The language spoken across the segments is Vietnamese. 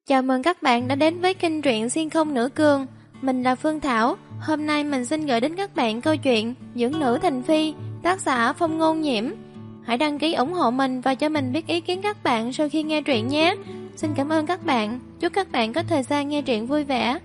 Chào mừng các bạn đã đến với kênh truyện Xuyên Không Nửa Cương. Mình là Phương Thảo. Hôm nay mình xin gửi đến các bạn câu chuyện Dưỡng Nữ Thành Phi, tác giả Phong Ngôn Nhiễm. Hãy đăng ký ủng hộ mình và cho mình biết ý kiến các bạn sau khi nghe truyện nhé. Xin cảm ơn các bạn. Chúc các bạn có thời gian nghe truyện vui vẻ.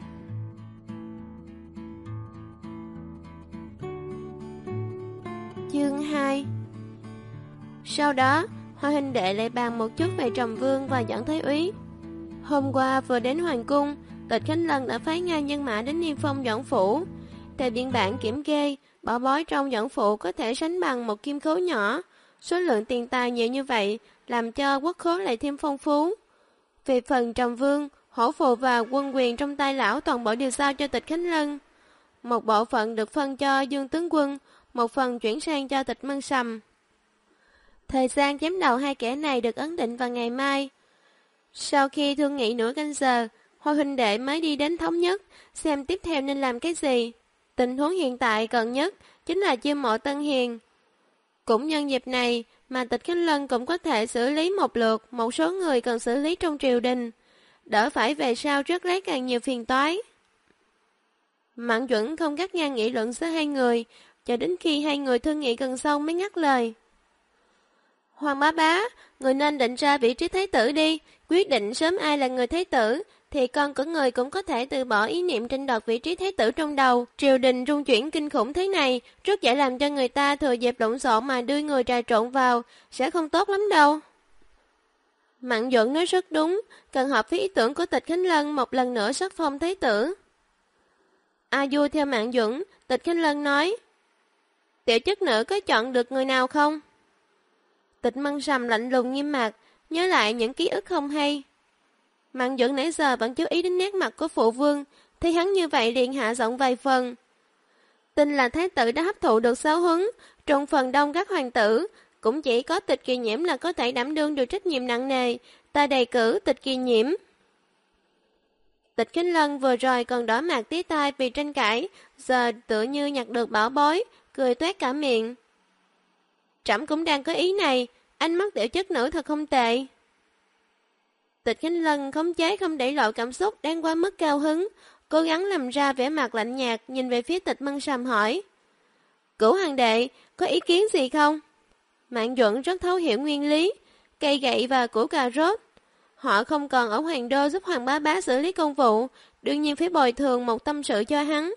Chương 2. Sau đó, Hoa huynh đệ lại bàn một chút về Trầm Vương và Doãn Thái Úy. Hôm qua vừa đến Hoàng Cung, Tịch Khánh Lân đã phái ngay nhân mã đến Niêm Phong Doãn Phủ. Theo biên bản kiểm kê, bảo bối trong Doãn Phủ có thể sánh bằng một kim khố nhỏ. Số lượng tiền tài nhiều như vậy, làm cho quốc khố lại thêm phong phú. Về phần Trầm Vương, hổ phù và quân quyền trong tay lão toàn bộ đều giao cho Tịch Khánh Lân. Một bộ phận được phân cho Dương Tướng Quân, một phần chuyển sang cho Tịch Mân Sầm. Thời gian chém đầu hai kẻ này được ấn định vào ngày mai. Sau khi thương nghị nửa canh giờ, Hoa huynh đệ mới đi đến thống nhất, xem tiếp theo nên làm cái gì. Tình huống hiện tại cần nhất chính là chiêu mộ Tân Hiền. Cũng nhân dịp này mà Tịch Khánh Lân cũng có thể xử lý một lượt một số người cần xử lý trong triều đình, đỡ phải về sau rước lấy càng nhiều phiền toái. Mạn Duẩn không cắt ngang nghị luận giữa hai người, cho đến khi hai người thương nghị gần xong mới ngắt lời. Hoàng bá bá, người nên định ra vị trí thái tử đi, quyết định sớm ai là người thái tử, thì con của người cũng có thể từ bỏ ý niệm tranh đoạt vị trí thái tử trong đầu. Triều đình rung chuyển kinh khủng thế này, rất dễ làm cho người ta thừa dịp lộn xộn mà đưa người trà trộn vào, sẽ không tốt lắm đâu. Mạn Duẩn nói rất đúng, cần hợp với ý tưởng của Tịch Khánh Lân một lần nữa sắc phong thái tử. A Du theo Mạn Duẩn, Tịch Khánh Lân nói, tiểu chất nữ có chọn được người nào không? Tịch Mân Sầm lạnh lùng nghiêm mặt, nhớ lại những ký ức không hay. Mạn Duẩn nãy giờ vẫn chú ý đến nét mặt của phụ vương, thấy hắn như vậy liền hạ giọng vài phần. Tin là thái tử đã hấp thụ được giáo huấn, trong phần đông các hoàng tử, cũng chỉ có Tịch Kỳ Nhiễm là có thể đảm đương được trách nhiệm nặng nề, ta đề cử Tịch Kỳ Nhiễm. Tịch Khánh Lân vừa rồi còn đỏ mặt tía tai vì tranh cãi, giờ tựa như nhặt được bảo bối, cười toét cả miệng. Trẫm cũng đang có ý này, ánh mắt tiểu chất nữ thật không tệ. Tịch Khánh Lân khống chế không để lộ cảm xúc đang quá mức cao hứng, cố gắng làm ra vẻ mặt lạnh nhạt nhìn về phía Tịch Mân Sầm hỏi. Cửu hoàng đệ, có ý kiến gì không? Mạn Duẩn rất thấu hiểu nguyên lý, cây gậy và củ cà rốt. Họ không còn ở Hoàng Đô giúp Hoàng bá bá xử lý công vụ, đương nhiên phải bồi thường một tâm sự cho hắn.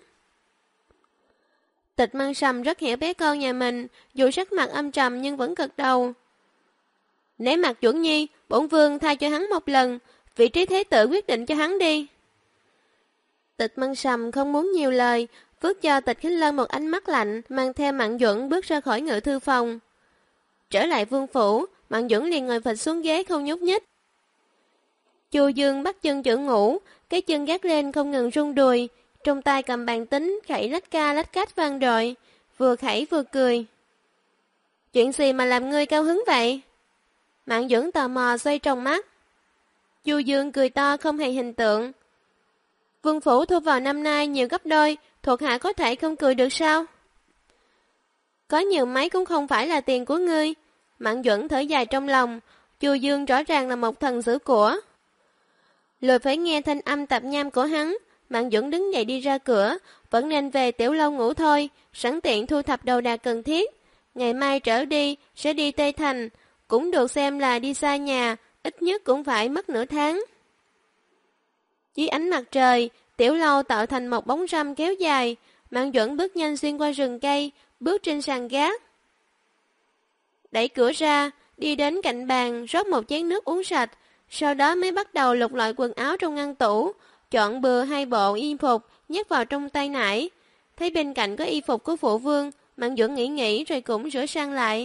Tịch Mân Sầm rất hiểu bé con nhà mình, dù sắc mặt âm trầm nhưng vẫn gật đầu. Nể mặt Duẩn Nhi, bổn vương tha cho hắn một lần, vị trí thế tử quyết định cho hắn đi. Tịch Mân Sầm không muốn nhiều lời, vứt cho Tịch Khánh Lân một ánh mắt lạnh, mang theo Mạn Duẩn bước ra khỏi ngự thư phòng. Trở lại vương phủ, Mạn Duẩn liền ngồi phịch xuống ghế không nhúc nhích. Chu Dương bắt chân chữ ngủ, cái chân gác lên không ngừng rung đùi, trong tay cầm bàn tính khẩy lách ca lách cách vang dội, vừa khẩy vừa cười. Chuyện gì mà làm ngươi cao hứng vậy? Mạn Duẩn tò mò xoay trong mắt. Chu Dương cười to không hề hình tượng. Vương phủ thu vào năm nay nhiều gấp đôi, thuộc hạ có thể không cười được sao? Có nhiều mấy cũng không phải là tiền của ngươi. Mạn Duẩn thở dài trong lòng, Chu Dương rõ ràng là một thần giữ của. Lười phải nghe thanh âm tạp nham của hắn, Mạn Duẩn đứng dậy đi ra cửa, vẫn nên về tiểu lâu ngủ thôi, sẵn tiện thu thập đồ đạc cần thiết. Ngày mai trở đi, sẽ đi Tây Thành, cũng được xem là đi xa nhà, ít nhất cũng phải mất nửa tháng. Dưới ánh mặt trời, tiểu lâu tạo thành một bóng râm kéo dài, Mạn Duẩn bước nhanh xuyên qua rừng cây, bước trên sàn gác. Đẩy cửa ra, đi đến cạnh bàn, rót một chén nước uống sạch, sau đó mới bắt đầu lục loại quần áo trong ngăn tủ, chọn bừa hai bộ y phục, nhét vào trong tay nải. Thấy bên cạnh có y phục của phụ vương, Mạn Duẩn nghĩ rồi cũng sửa sang lại.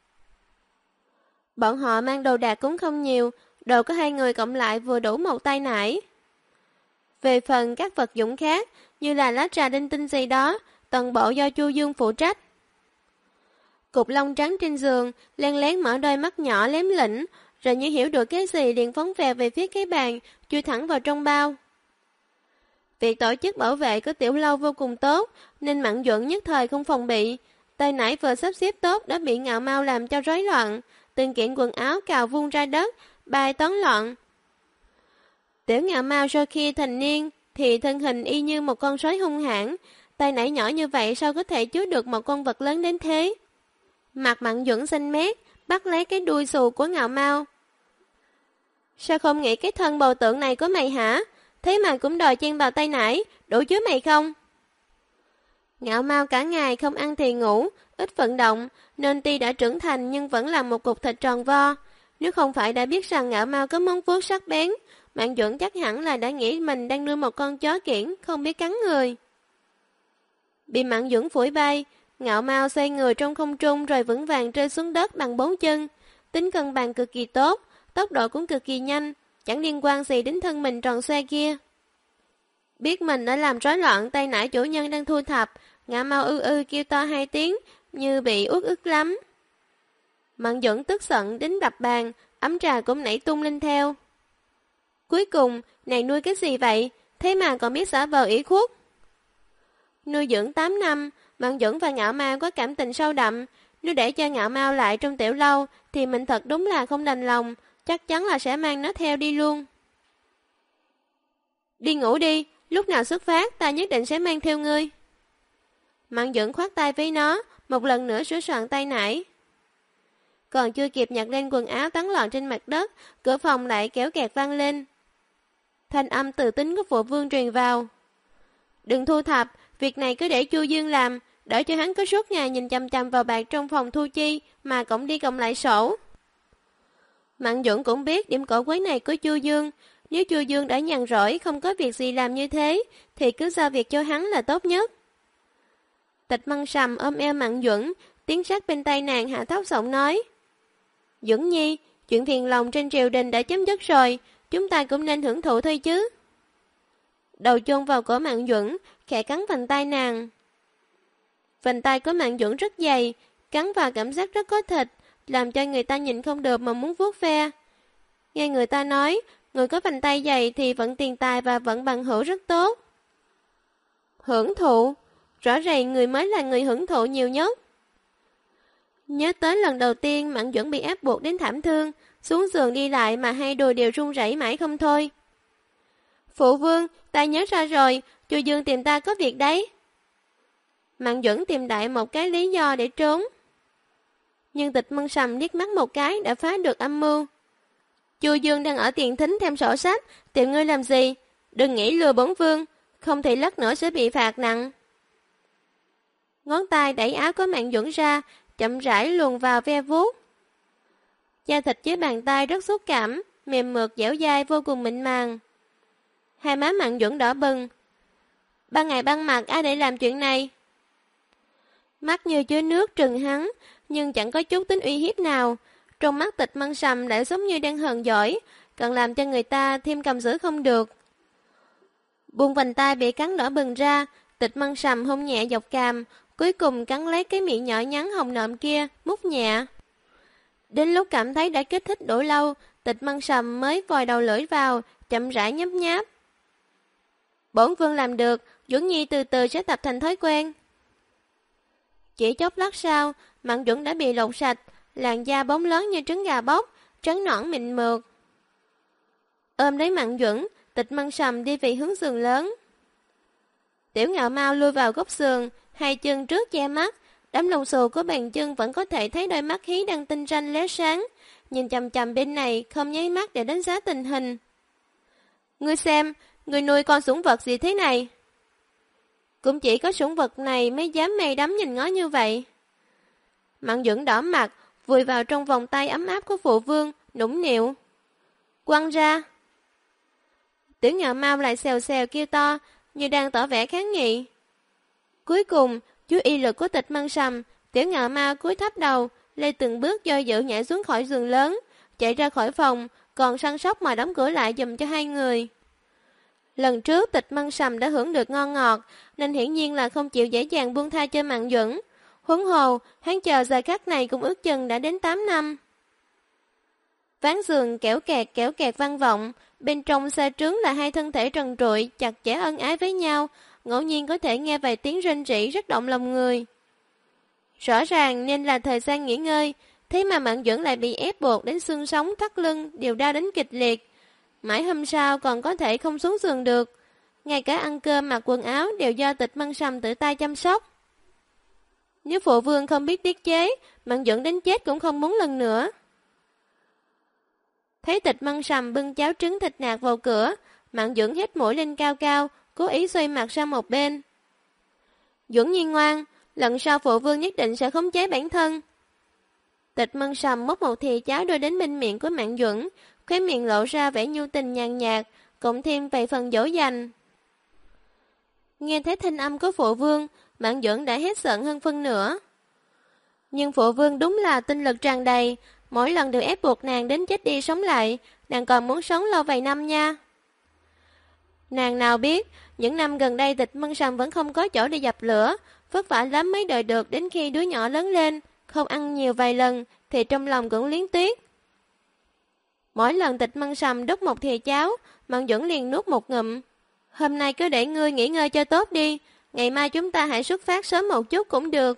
Bọn họ mang đồ đạc cũng không nhiều, đồ có hai người cộng lại vừa đủ một tay nải. Về phần các vật dụng khác, như là lá trà linh tinh gì đó, toàn bộ do Chu Dương phụ trách. Cục lông trắng trên giường, len lén mở đôi mắt nhỏ lém lĩnh, rồi như hiểu được cái gì liền phóng vèo về phía cái bàn, chui thẳng vào trong bao. Việc tổ chức bảo vệ của tiểu lâu vô cùng tốt, nên Mạn Duẩn nhất thời không phòng bị. Tay nải vừa sắp xếp tốt đã bị Ngạo Mau làm cho rối loạn, từng kiện quần áo cào vung ra đất, bay toán loạn. Tiểu Ngạo Mao sau khi thành niên thì thân hình y như một con sói hung hãn, tay nải nhỏ như vậy sao có thể chứa được một con vật lớn đến thế? Mặt Mạn Duẩn xanh mét, bắt lấy cái đuôi xù của Ngạo Mao. Sao không nghĩ cái thân bầu tượng này của mày hả? Thế mà cũng đòi chen vào tay nải, đủ chứa mày không? Ngạo Mao cả ngày không ăn thì ngủ, ít vận động, nên tuy đã trưởng thành nhưng vẫn là một cục thịt tròn vo. Nếu không phải đã biết rằng Ngạo Mao có móng vuốt sắc bén, Mạn Duẩn chắc hẳn là đã nghĩ mình đang nuôi một con chó kiểng không biết cắn người. Bị Mạn Duẩn phủi bay, Ngạo Mao xoay người trong không trung rồi vững vàng rơi xuống đất bằng 4 chân. Tính cân bằng cực kỳ tốt, tốc độ cũng cực kỳ nhanh, chẳng liên quan gì đến thân mình tròn xoe kia. Biết mình đã làm rối loạn tay nải chủ nhân đang thu thập, Ngạo Mao ư kêu to 2 tiếng, như bị uất ức lắm. Mạn Duẩn tức giận đến đập bàn, ấm trà cũng nảy tung lên theo. Cuối cùng, nàng nuôi cái gì vậy? Thế mà còn biết xả vờ ủy khuất. Nuôi dưỡng 8 năm, Mạn Duẩn và Ngạo Mao có cảm tình sâu đậm. Nếu để cho Ngạo Mao lại trong tiểu lâu, thì mình thật đúng là không đành lòng, chắc chắn là sẽ mang nó theo đi luôn. Đi ngủ đi, lúc nào xuất phát ta nhất định sẽ mang theo ngươi. Mạn Duẩn khoát tay với nó, một lần nữa sửa soạn tay nải. Còn chưa kịp nhặt lên quần áo tán loạn trên mặt đất, cửa phòng lại kéo kẹt vang lên. Thanh âm từ tính của phụ vương truyền vào. Đừng thu thập, việc này cứ để Chu Dương làm, đỡ cho hắn cứ suốt ngày nhìn chằm chằm vào bạc trong phòng thu chi mà cộng đi cộng lại sổ. Mạn Duẩn cũng biết điểm cổ quái này của Chu Dương, nếu Chu Dương đã nhàn rỗi không có việc gì làm như thế thì cứ giao việc cho hắn là tốt nhất. Tịch Măng Sầm ôm eo Mạn Duẩn, tiếng sát bên tay nàng hạ thấp giọng nói: Duẩn Nhi, chuyện phiền lòng trên triều đình đã chấm dứt rồi, chúng ta cũng nên hưởng thụ thôi chứ. Đầu chôn vào cổ Mạn Duẩn, khẽ cắn vành tay nàng. Vành tay của Mạn Duẩn rất dày, cắn vào cảm giác rất có thịt, làm cho người ta nhìn không được mà muốn vuốt ve. Nghe người ta nói, người có vành tay dày thì vận tiền tài và vận bằng hữu rất tốt. Hưởng thụ? Rõ ràng người mới là người hưởng thụ nhiều nhất. Nhớ tới lần đầu tiên Mạn Duẩn bị ép buộc đến thảm thương, xuống giường đi lại mà hai đùi đều run rẩy mãi không thôi. Phụ vương, ta nhớ ra rồi, Chu Dương tìm ta có việc đấy. Mạn Duẩn tìm đại một cái lý do để trốn. Nhưng Tịch Măng Sầm liếc mắt một cái đã phá được âm mưu. Chu Dương đang ở tiền thính thêm sổ sách, tìm ngươi làm gì? Đừng nghĩ lừa bổn vương, không thì lát nữa sẽ bị phạt nặng. Ngón tay đẩy áo của Mạn Duẩn ra, chậm rãi luồn vào ve vuốt. Da thịt dưới bàn tay rất xúc cảm, mềm mượt dẻo dai vô cùng mịn màng. Hai má Mạn Duẩn đỏ bừng. Ban ngày ban mặt ai để làm chuyện này? Mắt như chứa nước trừng hắn, nhưng chẳng có chút tính uy hiếp nào. Trong mắt Tịch Măng Sầm lại giống như đang hờn giỏi, cần làm cho người ta thêm cầm giữ không được. Buông vành tay bị cắn đỏ bừng ra, Tịch Măng Sầm hôn nhẹ dọc cằm, cuối cùng cắn lấy cái miệng nhỏ nhắn hồng nộm kia, mút nhẹ. Đến lúc cảm thấy đã kích thích đủ lâu, Tịch Măng Sầm mới vòi đầu lưỡi vào, chậm rãi nhấp nháp. Bổn vương làm được, Duẩn Nhi từ từ sẽ tập thành thói quen. Chỉ chốc lát sau, Mạn Duẩn đã bị lột sạch, làn da bóng lớn như trứng gà bóc, trắng nõn mịn mượt. Ôm lấy Mạn Duẩn, Tịch Măng Sầm đi về hướng giường lớn. Tiểu Ngạo Mao lui vào góc giường, hai chân trước che mắt, đám lông xù của bàn chân vẫn có thể thấy đôi mắt hí đang tinh ranh lóe sáng, nhìn chằm chằm bên này không nháy mắt để đánh giá tình hình. Ngươi xem, ngươi nuôi con sủng vật gì thế này? Cũng chỉ có sủng vật này mới dám mê đắm nhìn ngó như vậy. Mạn Duẩn đỏ mặt, vùi vào trong vòng tay ấm áp của phụ vương, nũng nịu. Quăng ra. Tiểu Ngạo Mao lại xèo xèo kêu to, như đang tỏ vẻ kháng nghị. Cuối cùng, dưới y lực của Tịch Măng Sầm, Tiểu Ngạo Mao cúi thấp đầu, lê từng bước do dự nhảy xuống khỏi giường lớn, chạy ra khỏi phòng, còn săn sóc mà đóng cửa lại giùm cho hai người. Lần trước Tịch Măng Sầm đã hưởng được ngon ngọt, nên hiển nhiên là không chịu dễ dàng buông tha cho Mạn Duẩn. Huống hồ, hắn chờ giờ khắc này cũng ước chừng đã đến 8 năm. Ván giường kẽo kẹt vang vọng, bên trong xa trướng là hai thân thể trần trụi, chặt chẽ ân ái với nhau, ngẫu nhiên có thể nghe vài tiếng rên rỉ rất động lòng người. Rõ ràng nên là thời gian nghỉ ngơi, thế mà Mạn Duẩn lại bị ép buộc đến xương sống thắt lưng đều đau đến kịch liệt. Mãi hôm sau còn có thể không xuống giường được. Ngay cả ăn cơm mặc quần áo đều do Tịch Mân Sầm tự tay chăm sóc. Nếu phụ vương không biết tiết chế, Mạn Duẩn đến chết cũng không muốn lần nữa. Thấy Tịch Mân Sầm bưng cháo trứng thịt nạc vào cửa, Mạn Duẩn hít mũi lên cao cao, cố ý xoay mặt sang một bên. Duẩn Nhi ngoan, lần sau phụ vương nhất định sẽ khống chế bản thân. Tịch Mân Sầm múc một thìa cháo đưa đến bên miệng của Mạn Duẩn, khóe miệng lộ ra vẻ nhu tình nhàn nhạt, cộng thêm vài phần dỗ dành. Nghe thấy thanh âm của phụ vương, Mạn Duẩn đã hết giận hơn phân nửa. Nhưng phụ vương đúng là tinh lực tràn đầy, mỗi lần đều ép buộc nàng đến chết đi sống lại, nàng còn muốn sống lâu vài năm nha. Nàng nào biết, những năm gần đây Tịch Mân Sầm vẫn không có chỗ để dập lửa, vất vả lắm mới đợi được đến khi đứa nhỏ lớn lên, không ăn nhiều vài lần thì trong lòng cũng liếng tiếc. Mỗi lần Tịch Mân Sầm đút một thìa cháo, Mạn Duẩn liền nuốt một ngụm. Hôm nay cứ để ngươi nghỉ ngơi cho tốt đi, ngày mai chúng ta hãy xuất phát sớm một chút cũng được.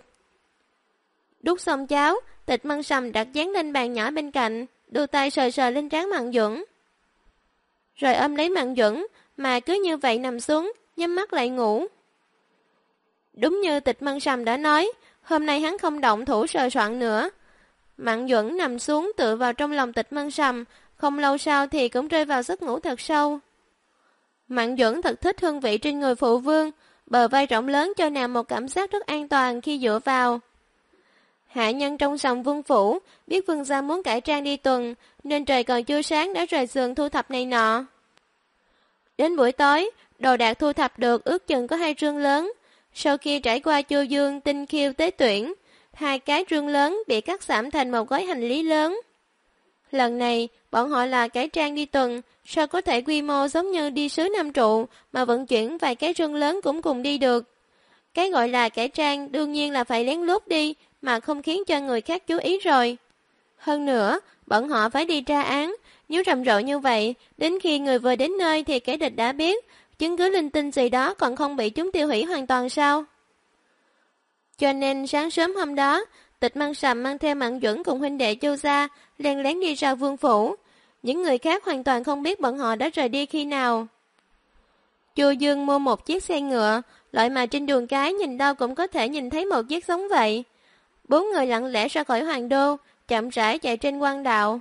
Đút xong cháo, Tịch Mân Sầm đặt dán lên bàn nhỏ bên cạnh, đưa tay sờ sờ lên trán Mạn Duẩn. Rồi ôm lấy Mạn Duẩn, mà cứ như vậy nằm xuống, nhắm mắt lại ngủ. Đúng như Tịch Mân Sầm đã nói, hôm nay hắn không động thủ sờ soạn nữa. Mạn Duẩn nằm xuống tựa vào trong lòng Tịch Mân Sầm, không lâu sau thì cũng rơi vào giấc ngủ thật sâu. Mạn Duẩn thật thích hương vị trên người phụ vương, bờ vai rộng lớn cho nàng một cảm giác rất an toàn khi dựa vào. Hạ nhân trong sòng vương phủ, biết vương gia muốn cải trang đi tuần, nên trời còn chưa sáng đã rời giường thu thập này nọ. Đến buổi tối, đồ đạc thu thập được ước chừng có 2 rương lớn. Sau khi trải qua Chu Dương tinh khiêu tế tuyển, 2 cái rương lớn bị cắt giảm thành một gói hành lý lớn. Lần này, bọn họ là cải trang đi tuần, sao có thể quy mô giống như đi sứ Nam Trụ mà vận chuyển vài cái rương lớn cũng cùng đi được. Cái gọi là cải trang đương nhiên là phải lén lút đi, mà không khiến cho người khác chú ý rồi. Hơn nữa, bọn họ phải đi tra án, nếu rầm rộ như vậy, đến khi người vừa đến nơi thì kẻ địch đã biết, chứng cứ linh tinh gì đó còn không bị chúng tiêu hủy hoàn toàn sao? Cho nên sáng sớm hôm đó, Tịch Mân Sầm mang theo Mạn Duẩn cùng huynh đệ Chu gia len lén đi ra vương phủ. Những người khác hoàn toàn không biết bọn họ đã rời đi khi nào. Chu Dương mua một chiếc xe ngựa, loại mà trên đường cái nhìn đâu cũng có thể nhìn thấy một chiếc giống vậy. 4 người lặng lẽ ra khỏi Hoàng Đô, chậm rãi chạy trên quan đạo.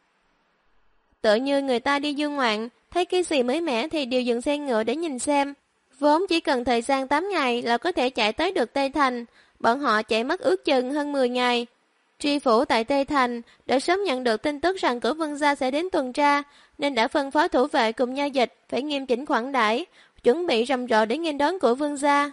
Tự như người ta đi du ngoạn, thấy cái gì mới mẻ thì đều dừng xe ngựa để nhìn xem. Vốn chỉ cần thời gian 8 ngày là có thể chạy tới được Tây Thành, bọn họ chạy mất ước chừng hơn 10 ngày. Tri phủ tại Tây Thành đã sớm nhận được tin tức rằng Cửu Vương gia sẽ đến tuần tra, nên đã phân phó thủ vệ cùng nha dịch phải nghiêm chỉnh khoản đãi, chuẩn bị rầm rộ để nghênh đón Cửu Vương gia.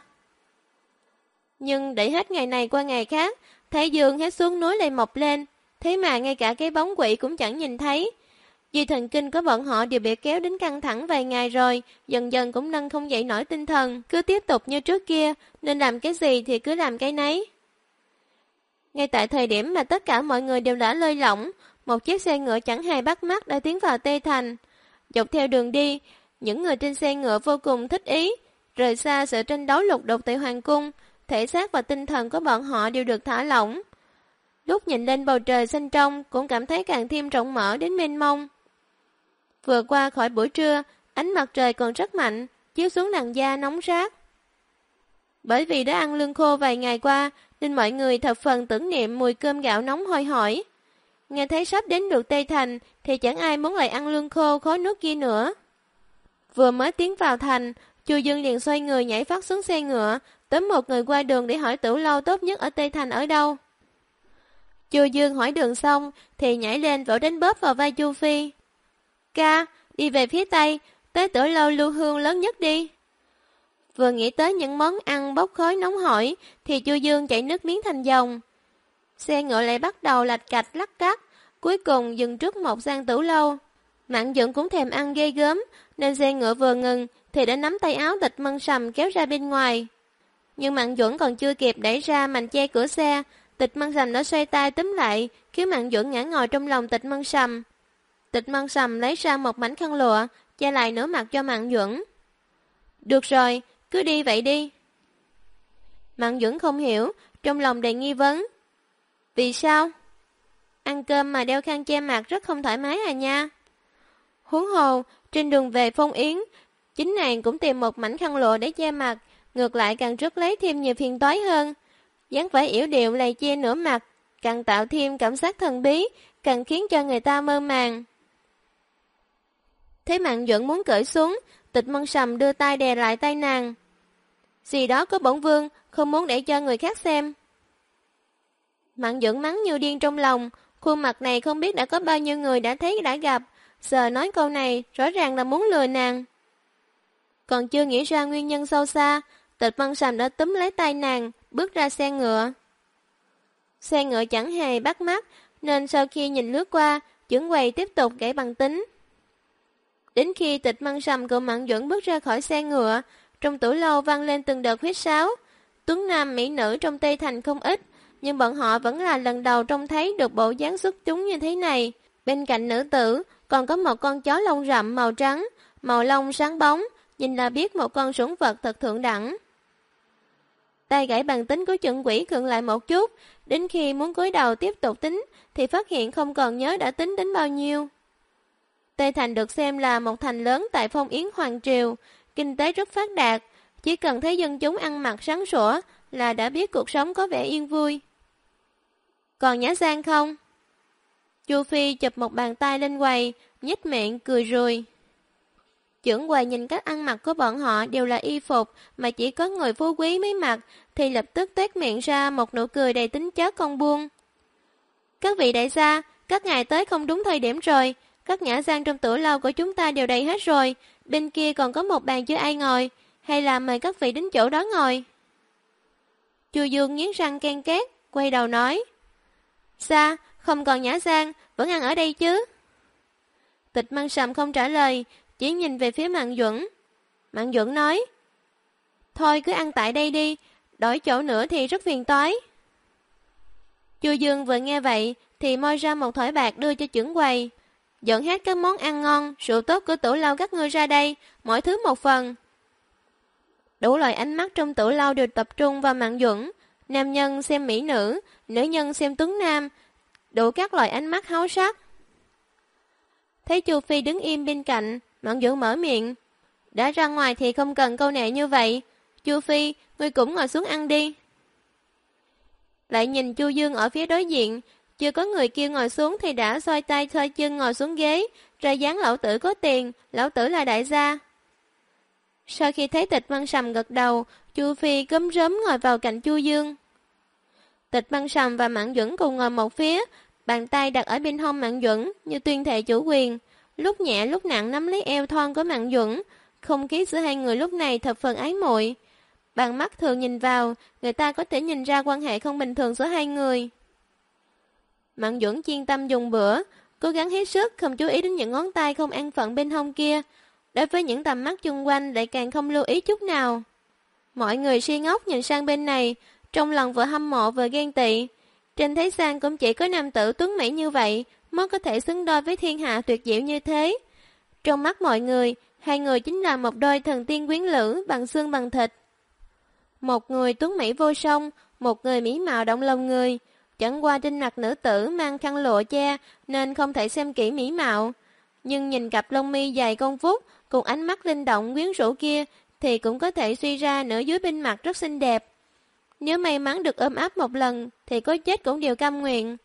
Nhưng để hết ngày này qua ngày khác, Thái Dương hết xuống núi lại mọc lên, thế mà ngay cả cái bóng quỷ cũng chẳng nhìn thấy. Vì thần kinh của bọn họ đều bị kéo đến căng thẳng vài ngày rồi, dần dần cũng nâng không dậy nổi tinh thần, cứ tiếp tục như trước kia, nên làm cái gì thì cứ làm cái nấy. Ngay tại thời điểm mà tất cả mọi người đều đã lơi lỏng, một chiếc xe ngựa chẳng hề bắt mắt đã tiến vào Tây Thành. Dọc theo đường đi, những người trên xe ngựa vô cùng thích ý, rời xa sự tranh đấu lục đục tại Hoàng cung, thể xác và tinh thần của bọn họ đều được thả lỏng. Lúc nhìn lên bầu trời xanh trong cũng cảm thấy càng thêm rộng mở đến mênh mông. Vừa qua khỏi buổi trưa, ánh mặt trời còn rất mạnh, chiếu xuống làn da nóng rát. Bởi vì đã ăn lương khô vài ngày qua, nên mọi người thập phần tưởng niệm mùi cơm gạo nóng hôi hổi. Nghe thấy sắp đến được Tây Thành, thì chẳng ai muốn lại ăn lương khô khói nước kia nữa. Vừa mới tiến vào thành, Chu Dương liền xoay người nhảy phát xuống xe ngựa, tóm một người qua đường để hỏi tử lâu tốt nhất ở Tây Thành ở đâu. Chu Dương hỏi đường xong, thì nhảy lên vỗ đánh bóp vào vai Chu Phi. Ca, đi về phía Tây, tới tử lâu lưu hương lớn nhất đi. Vừa nghĩ tới những món ăn bốc khói nóng hổi, thì Chu Dương chảy nước miếng thành dòng. Xe ngựa lại bắt đầu lạch cạch lắc đắc, cuối cùng dừng trước một gian tử lâu. Mạn Duẩn cũng thèm ăn ghê gớm, nên xe ngựa vừa ngừng thì đã nắm tay áo Tịch Mân Sầm kéo ra bên ngoài. Nhưng Mạn Duẩn còn chưa kịp đẩy ra mành che cửa xe, Tịch Mân Sầm đã xoay tay túm lại, khiến Mạn Duẩn ngã ngồi trong lòng Tịch Mân Sầm. Tịch Mân Sầm lấy ra một mảnh khăn lụa, che lại nửa mặt cho Mạn Duẩn. Được rồi, cứ đi vậy đi. Mạn Duẩn không hiểu, trong lòng đầy nghi vấn. Vì sao? Ăn cơm mà đeo khăn che mặt rất không thoải mái à nha. Huống hồ, Trên đường về Phong Yến, chính nàng cũng tìm một mảnh khăn lụa để che mặt, ngược lại càng rước lấy thêm nhiều phiền toái hơn. Dáng vẻ yểu điệu lầy che nửa mặt, càng tạo thêm cảm giác thần bí, càng khiến cho người ta mơ màng. Thấy Mạn Duẩn muốn cởi xuống, Tịch Mân Sầm đưa tay đè lại tay nàng. Gì đó có bổn vương, không muốn để cho người khác xem. Mạn Duẩn mắng như điên trong lòng, khuôn mặt này không biết đã có bao nhiêu người đã thấy đã gặp, giờ nói câu này rõ ràng là muốn lừa nàng. Còn chưa nghĩ ra nguyên nhân sâu xa, Tịch Mân Sầm đã túm lấy tay nàng, bước ra xe ngựa. Xe ngựa chẳng hề bắt mắt, nên sau khi nhìn lướt qua, Chưởng quầy tiếp tục gãy bằng tính. Đến khi Tịch Mân Sầm cùng Mạn Duẩn bước ra khỏi xe ngựa, trong tủ lâu vang lên từng đợt huýt sáo. Tuấn nam mỹ nữ trong Tây Thành không ít, nhưng bọn họ vẫn là lần đầu trông thấy được bộ dáng xuất chúng như thế này. Bên cạnh nữ tử còn có một con chó lông rậm màu trắng, màu lông sáng bóng, nhìn là biết một con sủng vật thật thượng đẳng. Tay gãy bằng tính của Chưởng quỷ khựng lại một chút, đến khi muốn cúi đầu tiếp tục tính thì phát hiện không còn nhớ đã tính đến bao nhiêu. Tây Thành được xem là một thành lớn tại Phong Yến Hoàng Triều, kinh tế rất phát đạt, chỉ cần thấy dân chúng ăn mặc sáng sủa là đã biết cuộc sống có vẻ yên vui. Còn Nhã Giang không? Chu Phi chụp một bàn tay lên quầy, nhếch miệng cười rùi. Chưởng quầy nhìn cách ăn mặc của bọn họ đều là y phục mà chỉ có người phú quý mới mặc, thì lập tức toét miệng ra một nụ cười đầy tính chất con buông. Các vị đại gia, các ngài tới không đúng thời điểm rồi, các nhã gian trong tủ lâu của chúng ta đều đầy hết rồi, bên kia còn có một bàn chưa ai ngồi, hay là mời các vị đến chỗ đó ngồi. Chu Dương nghiến răng ken két, quay đầu nói. Sao, không còn nhã gian, vẫn ăn ở đây chứ? Tịch Mân Sầm không trả lời, chỉ nhìn về phía Mạn Duẩn. Mạn Duẩn nói. Thôi cứ ăn tại đây đi, đổi chỗ nữa thì rất phiền toái. Chu Dương vừa nghe vậy thì moi ra một thỏi bạc đưa cho Chưởng quầy. Dẫn hết các món ăn ngon, rượu tốt của tủ lâu các ngươi ra đây, mỗi thứ một phần. Đủ loại ánh mắt trong tủ lâu đều tập trung vào Mạn Duẩn, nam nhân xem mỹ nữ, nữ nhân xem tuấn nam, đủ các loại ánh mắt háo sắc. Thấy Chu Phi đứng im bên cạnh, Mạn Duẩn mở miệng. Đã ra ngoài thì không cần câu nệ như vậy. Chu Phi, ngươi cũng ngồi xuống ăn đi. Lại nhìn Chu Dương ở phía đối diện, chưa có người kia ngồi xuống thì đã xoay tay xoay chân ngồi xuống ghế, ra dáng lão tử có tiền, lão tử là đại gia. Sau khi thấy Tịch Mân Sầm gật đầu, Chu Phi gấm rớm ngồi vào cạnh Chu Dương. Tịch Mân Sầm và Mạn Duẩn cùng ngồi một phía, bàn tay đặt ở bên hông Mạn Duẩn như tuyên thệ chủ quyền, lúc nhẹ lúc nặng nắm lấy eo thon của Mạn Duẩn. Không khí giữa hai người lúc này thập phần ái muội. Bằng mắt thường nhìn vào, người ta có thể nhìn ra quan hệ không bình thường giữa hai người. Mạn Duẩn chuyên tâm dùng bữa, cố gắng hết sức không chú ý đến những ngón tay không an phận bên hông kia. Đối với những tầm mắt chung quanh lại càng không lưu ý chút nào. Mọi người si ngốc nhìn sang bên này, trong lòng vừa hâm mộ vừa ghen tị. Trên thế gian cũng chỉ có nam tử tuấn mỹ như vậy mới có thể xứng đôi với thiên hạ tuyệt diệu như thế. Trong mắt mọi người, hai người chính là một đôi thần tiên quyến lữ bằng xương bằng thịt. Một người tuấn mỹ vô song, một người mỹ mạo động lòng người. Chẳng qua trên mặt nữ tử mang khăn lụa che nên không thể xem kỹ mỹ mạo. Nhưng nhìn cặp lông mi dài công phúc cùng ánh mắt linh động quyến rũ kia thì cũng có thể suy ra nửa dưới bên mặt rất xinh đẹp. Nếu may mắn được ôm áp một lần thì có chết cũng đều cam nguyện.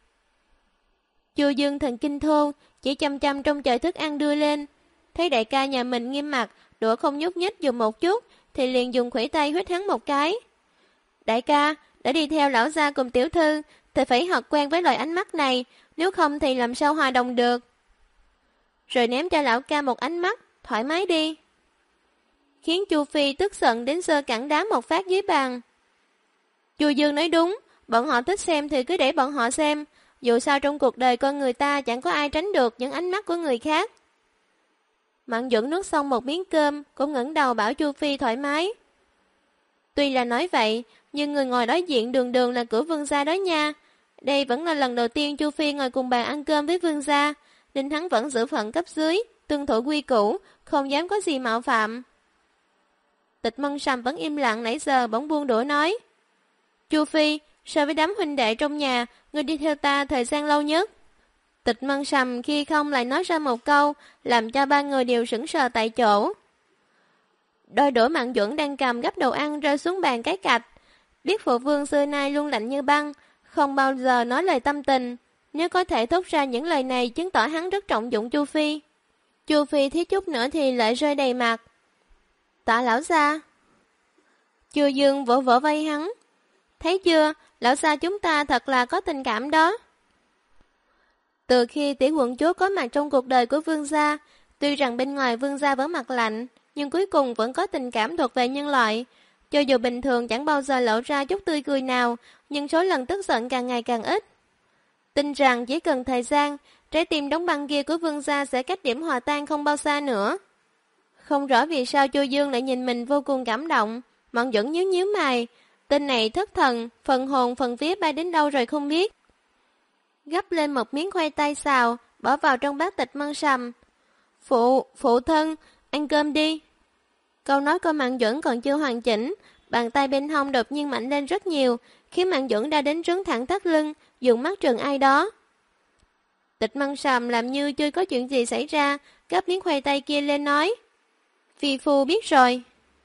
Chu Dương thần kinh thô, chỉ chăm chăm trong chờ thức ăn đưa lên. Thấy đại ca nhà mình nghiêm mặt, đũa không nhúc nhích dùng một chút thì liền dùng khuỷu tay huýt hắn một cái. Đại ca, đã đi theo lão gia cùng tiểu thư thì phải học quen với loại ánh mắt này, nếu không thì làm sao hòa đồng được. Rồi ném cho lão ca một ánh mắt, thoải mái đi. Khiến Chu Phi tức giận đến giơ cẳng đá một phát dưới bàn. Chu Dương nói đúng, bọn họ thích xem thì cứ để bọn họ xem, dù sao trong cuộc đời con người ta chẳng có ai tránh được những ánh mắt của người khác. Mạn Duẩn nuốt xong một miếng cơm, cũng ngẩng đầu bảo Chu Phi thoải mái. Tuy là nói vậy, nhưng người ngồi đối diện đường đường là của vương gia đó nha. Đây vẫn là lần đầu tiên Chu Phi ngồi cùng bàn ăn cơm với vương gia, nên hắn vẫn giữ phận cấp dưới, tuân thủ quy củ, không dám có gì mạo phạm. Tịch Mân Sầm vẫn im lặng nãy giờ bỗng buông đũa nói. Chu Phi, so với đám huynh đệ trong nhà, ngươi đi theo ta thời gian lâu nhất. Tịch Mân Sầm khi không lại nói ra một câu, làm cho ba người đều sững sờ tại chỗ. Đôi đũa Mạn Duẩn đang cầm gắp đồ ăn rơi xuống bàn cái cạch. Biết phụ vương xưa nay luôn lạnh như băng, không bao giờ nói lời tâm tình. Nếu có thể thốt ra những lời này chứng tỏ hắn rất trọng dụng Chu Phi. Chu Phi thiếu chút nữa thì lại rơi đầy mặt. Tạ lão gia. Chu Dương vỗ vỗ vai hắn. Thấy chưa, lão gia chúng ta thật là có tình cảm đó. Từ khi tiểu quận chúa có mặt trong cuộc đời của vương gia, tuy rằng bên ngoài vương gia vẫn mặt lạnh, nhưng cuối cùng vẫn có tình cảm thuộc về nhân loại. Cho dù bình thường chẳng bao giờ lộ ra chút tươi cười nào, nhưng số lần tức giận càng ngày càng ít. Tin rằng chỉ cần thời gian, trái tim đóng băng kia của vương gia sẽ cách điểm hòa tan không bao xa nữa. Không rõ vì sao Chu Dương lại nhìn mình vô cùng cảm động, Mạn Duẩn nhíu nhíu mày. Tên này thất thần, phần hồn phần vía bay đến đâu rồi không biết. Gắp lên một miếng khoai tây xào, bỏ vào trong bát Tịch Mân Sầm. Phụ thân, ăn cơm đi. Câu nói của Mạn Duẩn còn chưa hoàn chỉnh, bàn tay bên hông đột nhiên mạnh lên rất nhiều, khiến Mạn Duẩn đã đến trướng thẳng thắt lưng, dùng mắt trừng ai đó. Tịch Mân Sầm làm như chưa có chuyện gì xảy ra, gắp miếng khoai tây kia lên nói. Phi phu biết rồi.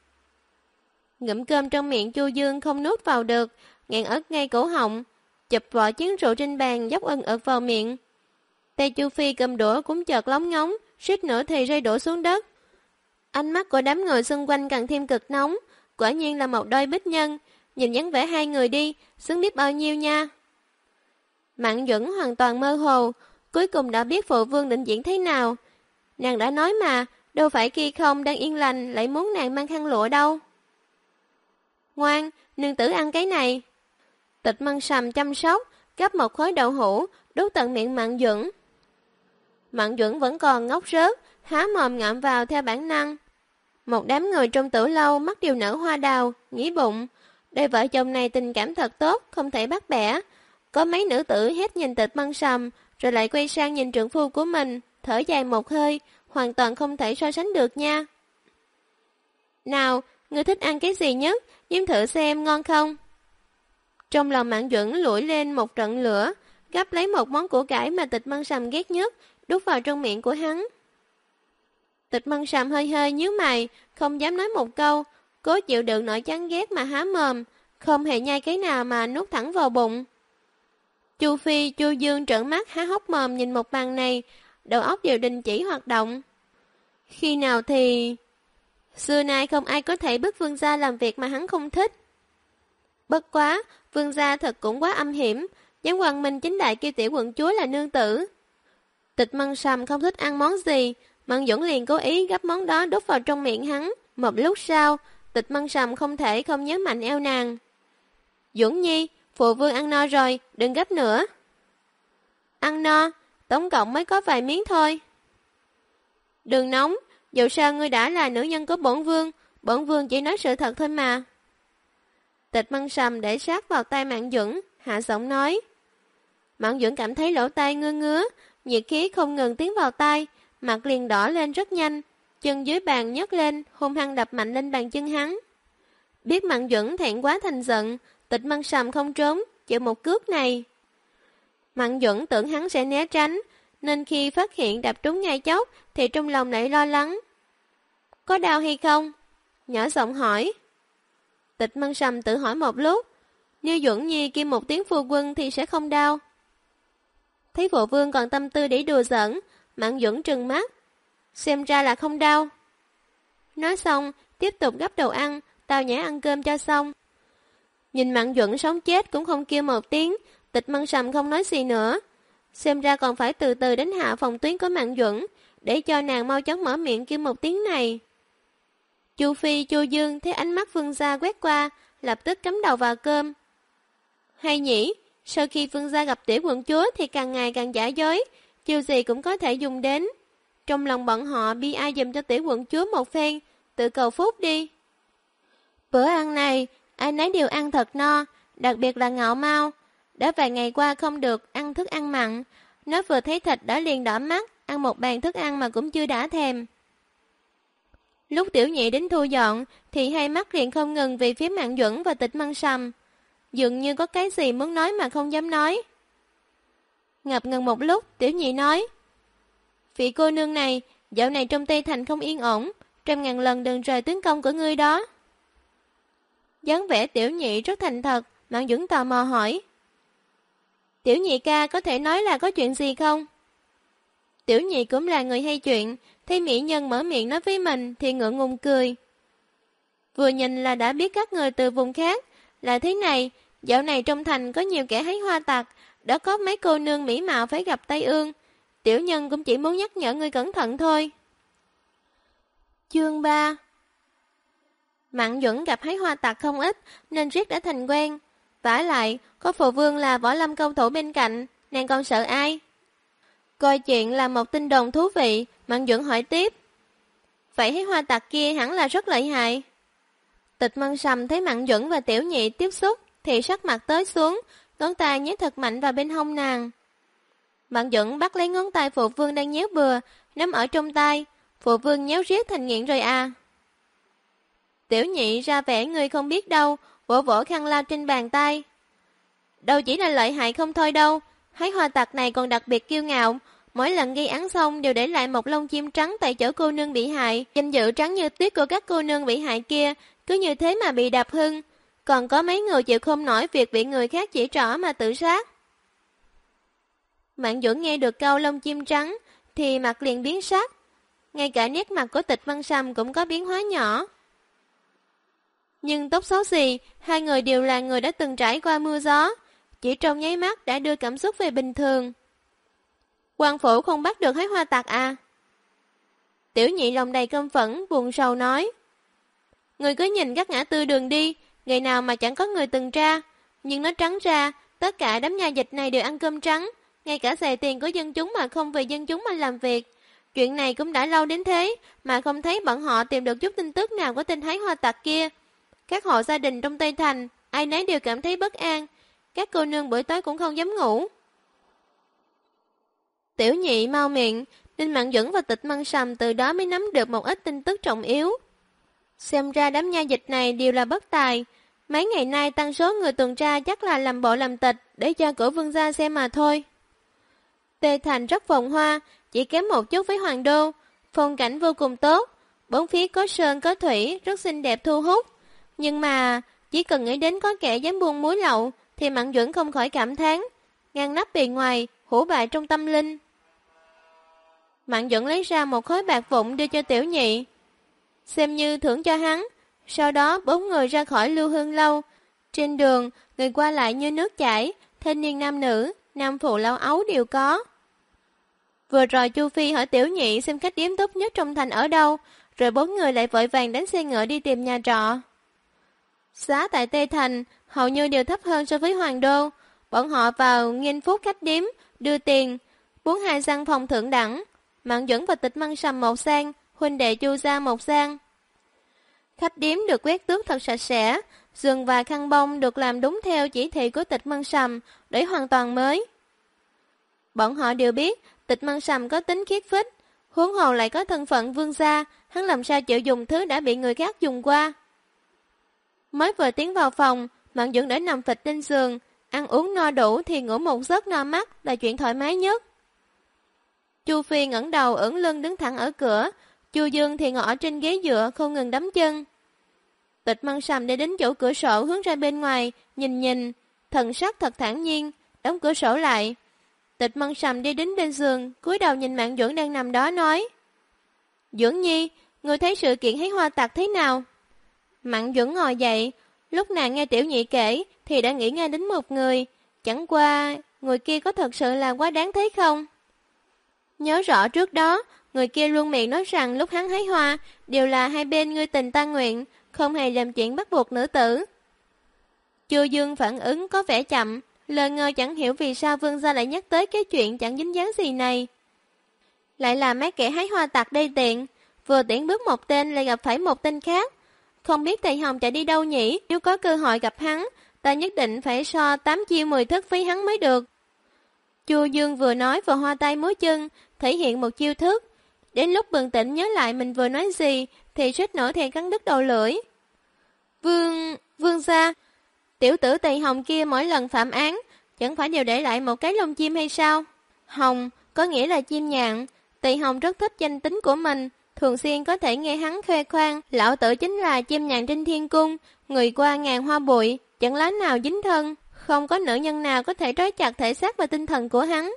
Ngụm cơm trong miệng Chu Dương không nuốt vào được, nghẹn ớt ngay cổ họng, chụp vỏ chén rượu trên bàn dốc ân ực vào miệng. Tay Chu Phi cầm đũa cũng chợt lóng ngóng, suýt nữa thì rơi đổ xuống đất. Ánh mắt của đám người xung quanh càng thêm cực nóng, quả nhiên là một đôi bích nhân, nhìn dáng vẻ hai người đi, xứng biết bao nhiêu nha. Mạn Duẩn hoàn toàn mơ hồ, cuối cùng đã biết phụ vương định diễn thế nào. Nàng đã nói mà, đâu phải khi không đang yên lành lại muốn nàng mang khăn lụa đâu. Ngoan, nương tử ăn cái này. Tịch Mân Sầm chăm sóc, gắp một khối đậu hũ, đút tận miệng Mạn Duẩn. Mạn Duẩn vẫn còn ngốc rớt, há mồm ngậm vào theo bản năng. Một đám người trong tử lâu mắt đều nở hoa đào, nghĩ bụng. Đôi vợ chồng này tình cảm thật tốt, không thể bắt bẻ. Có mấy nữ tử hết nhìn Tịch Mân Sầm, rồi lại quay sang nhìn trượng phu của mình, thở dài một hơi, hoàn toàn không thể so sánh được nha. Nào, ngươi thích ăn cái gì nhất, nếm thử xem ngon không? Trong lòng Mạn Duẩn lủi lên một trận lửa, gắp lấy một món củ cải mà Tịch Mân Sầm ghét nhất, đút vào trong miệng của hắn. Tịch Mân Sầm hơi hơi nhíu mày, không dám nói một câu, cố chịu đựng nỗi chán ghét mà há mồm, không hề nhai cái nào mà nuốt thẳng vào bụng. Chu Phi, Chu Dương trợn mắt há hốc mồm nhìn một màn này, đầu óc đều đình chỉ hoạt động. Khi nào thì... Xưa nay không ai có thể bức vương gia làm việc mà hắn không thích. Bất quá, vương gia thật cũng quá âm hiểm, dám quang minh chính đại kêu tiểu quận chúa là nương tử. Tịch Mân Sầm không thích ăn món gì, Mạn Duẩn liền cố ý gắp món đó đút vào trong miệng hắn. Một lúc sau, Tịch Mân Sầm không thể không nhớ mạnh eo nàng. Duẩn Nhi, phụ vương ăn no rồi, đừng gấp nữa. Ăn no, tổng cộng mới có vài miếng thôi. Đừng nóng, dù sao ngươi đã là nữ nhân của bổn vương chỉ nói sự thật thôi mà. Tịch Mân Sầm để sát vào tay Mạn Duẩn, hạ giọng nói. Mạn Duẩn cảm thấy lỗ tai ngứa ngứa, nhiệt khí không ngừng tiến vào tai, mặt liền đỏ lên rất nhanh, chân dưới bàn nhấc lên, hung hăng đập mạnh lên bàn chân hắn. Biết Mạn Duẩn thẹn quá thành giận, Tịch Mân Sầm không trốn, chịu một cước này. Mạn Duẩn tưởng hắn sẽ né tránh, nên khi phát hiện đập trúng ngay chốc thì trong lòng lại lo lắng. Có đau hay không? Nhỏ giọng hỏi. Tịch Mân Sầm tự hỏi một lúc, nếu Duẩn Nhi kêu một tiếng phu quân thì sẽ không đau. Thấy phụ vương còn tâm tư để đùa giỡn, Mạn Duẩn trừng mắt. Xem ra là không đau. Nói xong, tiếp tục gắp đồ ăn, tao nhã ăn cơm cho xong. Nhìn Mạn Duẩn sống chết cũng không kêu một tiếng, Tịch Mân Sầm không nói gì nữa. Xem ra còn phải từ từ đến hạ phòng tuyến của Mạn Duẩn, để cho nàng mau chóng mở miệng kêu một tiếng này. Chu Phi, Chu Dương thấy ánh mắt vương gia quét qua, lập tức cắm đầu vào cơm. Hay nhỉ, sau khi vương gia gặp tiểu quận chúa thì càng ngày càng giả dối, chiêu gì cũng có thể dùng đến. Trong lòng bọn họ bi ai dùm cho tiểu quận chúa một phen, tự cầu phúc đi. Bữa ăn này, ai nấy đều ăn thật no, đặc biệt là Ngạo Mau. Đã vài ngày qua không được ăn thức ăn mặn, nó vừa thấy thịt đã liền đỏ mắt, ăn một bàn thức ăn mà cũng chưa đã thèm. Lúc Tiểu Nhị đến thu dọn, thì hai mắt liền không ngừng về phía Mạn Duẩn và Tịch Mân Sầm. Dường như có cái gì muốn nói mà không dám nói. Ngập ngừng một lúc, Tiểu Nhị nói: vị cô nương này, dạo này trong Tây Thành không yên ổn, 100.000 lần đừng rời tướng công của ngươi đó. Dáng vẻ Tiểu Nhị rất thành thật, Mạn Duẩn tò mò hỏi: Tiểu Nhị ca có thể nói là có chuyện gì không? Tiểu Nhị cũng là người hay chuyện, thấy mỹ nhân mở miệng nói với mình thì ngượng ngùng cười. Vừa nhìn là đã biết các người từ vùng khác. Là thế này, dạo này trong thành có nhiều kẻ hái hoa tặc, đã có mấy cô nương mỹ mạo phải gặp tai ương. Tiểu nhân cũng chỉ muốn nhắc nhở ngươi cẩn thận thôi. Chương 3. Mạn Duẩn gặp hái hoa tặc không ít nên riết đã thành quen. Vả lại, có phụ vương là võ lâm cao thủ bên cạnh, nàng còn sợ ai? Coi chuyện là một tin đồn thú vị, Mạn Duẩn hỏi tiếp: vậy hái hoa tặc kia hẳn là rất lợi hại. Tịch Mân Sầm thấy Mạn Duẩn và Tiểu Nhị tiếp xúc thì sắc mặt tới xuống, ngón tay nhét thật mạnh vào bên hông nàng. Mạn Duẩn bắt lấy ngón tay phụ vương đang nhéo bừa, nắm ở trong tay. Phụ vương nhéo riết thành nghiện rồi à. Tiểu Nhị ra vẻ người không biết đâu, vỗ vỗ khăn lau trên bàn tay. Đâu chỉ là lợi hại không thôi đâu, hái hoa tặc này còn đặc biệt kiêu ngạo, mỗi lần gây án xong đều để lại một lông chim trắng tại chỗ cô nương bị hại. Danh dự trắng như tuyết của các cô nương bị hại kia cứ như thế mà bị đạp hưng. Còn có mấy người chịu không nổi việc bị người khác chỉ trỏ mà tự sát. Mạn Duẩn nghe được câu lông chim trắng thì mặt liền biến sắc. Ngay cả nét mặt của Tịch Mân Sầm cũng có biến hóa nhỏ. Nhưng tốt xấu gì, hai người đều là người đã từng trải qua mưa gió, chỉ trong nháy mắt đã đưa cảm xúc về bình thường. Quan phủ không bắt được hái hoa tặc à? Tiểu Nhị lòng đầy căm phẫn, buồn sầu nói: người cứ nhìn các ngã tư đường đi, ngày nào mà chẳng có người từng tra. Nhưng nó trắng ra, tất cả đám nha dịch này đều ăn cơm trắng, ngay cả xài tiền của dân chúng mà không vì dân chúng mà làm việc. Chuyện này cũng đã lâu đến thế, mà không thấy bọn họ tìm được chút tin tức nào của tên hái hoa tặc kia. Các hộ gia đình trong Tây Thành, ai nấy đều cảm thấy bất an. Các cô nương buổi tối cũng không dám ngủ. Tiểu Nhị mau miệng, nên Mạn Duẩn và Tịch Mân Sầm từ đó mới nắm được một ít tin tức trọng yếu. Xem ra đám nha dịch này đều là bất tài. Mấy ngày nay tăng số người tuần tra chắc là làm bộ làm tịch để cho cổ vương gia xem mà thôi. Tây Thành rất phồn hoa, chỉ kém một chút với Hoàng Đô. Phong cảnh vô cùng tốt, bốn phía có sơn có thủy, rất xinh đẹp thu hút. Nhưng mà chỉ cần nghĩ đến có kẻ dám buôn muối lậu thì Mạn Duẩn không khỏi cảm thán, ngăn nắp bề ngoài, hủ bại trong tâm linh. Mạn Duẩn lấy ra một khối bạc vụn đưa cho Tiểu Nhị, xem như thưởng cho hắn. Sau đó 4 người ra khỏi Lưu Hương lâu. Trên đường, người qua lại như nước chảy, thanh niên nam nữ, nam phụ lão ấu đều có. Vừa rồi Chu Phi hỏi Tiểu Nhị xem khách điếm tốt nhất trong thành ở đâu, rồi 4 người lại vội vàng đánh xe ngựa đi tìm nhà trọ. Giá tại Tây Thành hầu như đều thấp hơn so với Hoàng Đô. Bọn họ vào Nghiên Phúc khách điếm, đưa tiền, 42 gian phòng thượng đẳng. Mạn Duẩn và Tịch Mân Sầm một gian, huynh đệ Chu gia một gian. Khách điếm được quét tước thật sạch sẽ, giường và khăn bông được làm đúng theo chỉ thị của Tịch Mân Sầm, để hoàn toàn mới. Bọn họ đều biết Tịch Mân Sầm có tính khiết phích, huống hồ lại có thân phận vương gia, hắn làm sao chịu dùng thứ đã bị người khác dùng qua. Mới vừa tiến vào phòng, Mạn Duẩn đã nằm phịch trên giường, ăn uống no đủ thì ngủ một giấc no mắt là chuyện thoải mái nhất. Chu Phi ngẩng đầu ưỡn lưng đứng thẳng ở cửa, Chu Dương thì ngồi ở trên ghế dựa không ngừng đấm chân. Tịch Mân Sầm đi đến chỗ cửa sổ hướng ra bên ngoài, nhìn, thần sắc thật thản nhiên, đóng cửa sổ lại. Tịch Mân Sầm đi đến bên giường, cúi đầu nhìn Mạn Duẩn đang nằm đó nói: Duẩn Nhi, ngươi thấy sự kiện hái hoa tặc thế nào? Mạn Duẩn ngồi dậy, lúc nàng nghe Tiểu Nhị kể thì đã nghĩ ngay đến một người, chẳng qua người kia có thật sự là quá đáng thế không? Nhớ rõ trước đó, người kia luôn miệng nói rằng lúc hắn hái hoa đều là hai bên ngươi tình ta nguyện, không hề làm chuyện bắt buộc nữ tử. Chu Dương phản ứng có vẻ chậm, lờ ngơ chẳng hiểu vì sao vương gia lại nhắc tới cái chuyện chẳng dính dáng gì này. Lại là mấy kẻ hái hoa tặc đây tiện, vừa tiễn bước một tên lại gặp phải một tên khác. Không biết Tây Hồng chạy đi đâu nhỉ, nếu có cơ hội gặp hắn, ta nhất định phải so 8 chiêu 10 thức với hắn mới được. Chu Dương vừa nói vừa hoa tay múa chân, thể hiện một chiêu thức. Đến lúc bừng tỉnh nhớ lại mình vừa nói gì, thì suýt nổi thèm cắn đứt đầu lưỡi. Vương gia, tiểu tử Tây Hồng kia mỗi lần phạm án, chẳng phải đều để lại một cái lông chim hay sao? Hồng có nghĩa là chim nhạn. Tỳ Hồng rất thích danh tính của mình, thường xuyên có thể nghe hắn khoe khoang lão tử chính là chim nhạn trên thiên cung, người qua ngàn hoa bụi, chẳng lá nào dính thân, không có nữ nhân nào có thể trói chặt thể xác và tinh thần của hắn.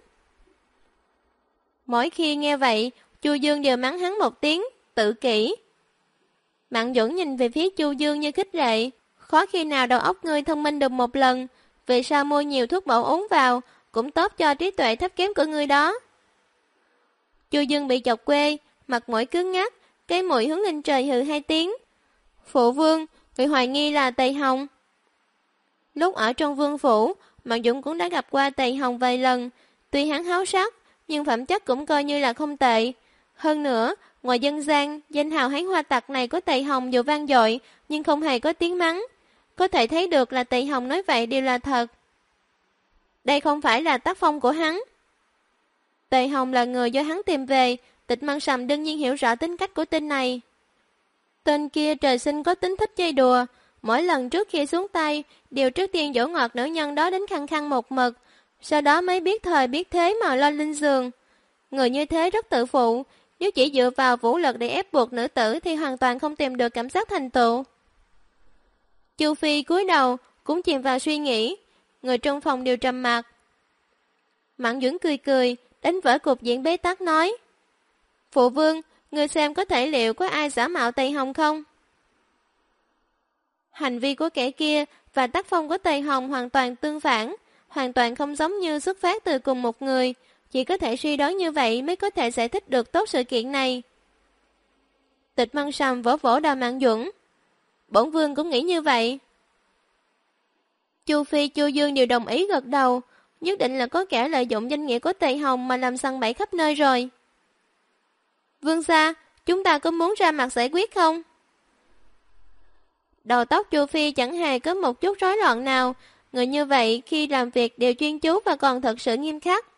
Mỗi khi nghe vậy, Chu Dương đều mắng hắn một tiếng, tự kỷ. Mạn Duẩn nhìn về phía Chu Dương như khích lệ, khó khi nào đầu óc ngươi thông minh được một lần, vì sao mua nhiều thuốc bổ uống vào, cũng tốt cho trí tuệ thấp kém của ngươi đó. Chu Dương bị chọc quê, mặt mũi cứng ngắc, cái mũi hướng lên trời hừ 2 tiếng. Phụ vương, người hoài nghi là Tỳ Hồng. Lúc ở trong vương phủ, Mạn Dũng cũng đã gặp qua Tỳ Hồng vài lần, tuy hắn háo sắc, nhưng phẩm chất cũng coi như là không tệ. Hơn nữa, ngoài dân gian, danh hào hán hoa tặc này của Tỳ Hồng dù vang dội, nhưng không hề có tiếng mắng. Có thể thấy được là Tỳ Hồng nói vậy đều là thật. Đây không phải là tác phong của hắn. Tỳ Hồng là người do hắn tìm về, Tịch Măng Sầm đương nhiên hiểu rõ tính cách của tên này. Tên kia trời sinh có tính thích chơi đùa, mỗi lần trước khi xuống tay, đều trước tiên dỗ ngọt nữ nhân đó đến khăng khăng một mực, sau đó mới biết thời biết thế mà lo lên giường. Người như thế rất tự phụ, nếu chỉ dựa vào vũ lực để ép buộc nữ tử thì hoàn toàn không tìm được cảm giác thành tựu. Chu Phi cúi đầu, cũng chìm vào suy nghĩ, người trong phòng đều trầm mặc. Mạn Duẩn cười cười, đánh vỡ cục diện bế tắc nói: Phụ vương, người xem có thể liệu có ai giả mạo Tỳ Hồng không? Hành vi của kẻ kia và tác phong của Tỳ Hồng hoàn toàn tương phản, hoàn toàn không giống như xuất phát từ cùng một người, chỉ có thể suy đoán như vậy mới có thể giải thích được tốt sự kiện này. Tịch Măng Sầm vỗ vỗ đầu Mạn Duẩn: Bổn vương cũng nghĩ như vậy. Chu Phi, Chu Dương đều đồng ý gật đầu, nhất định là có kẻ lợi dụng danh nghĩa của Tỳ Hồng mà làm săn bẫy khắp nơi rồi. Vương gia, chúng ta có muốn ra mặt giải quyết không? Đầu tóc Chu Phi chẳng hề có một chút rối loạn nào, người như vậy khi làm việc đều chuyên chú và còn thật sự nghiêm khắc.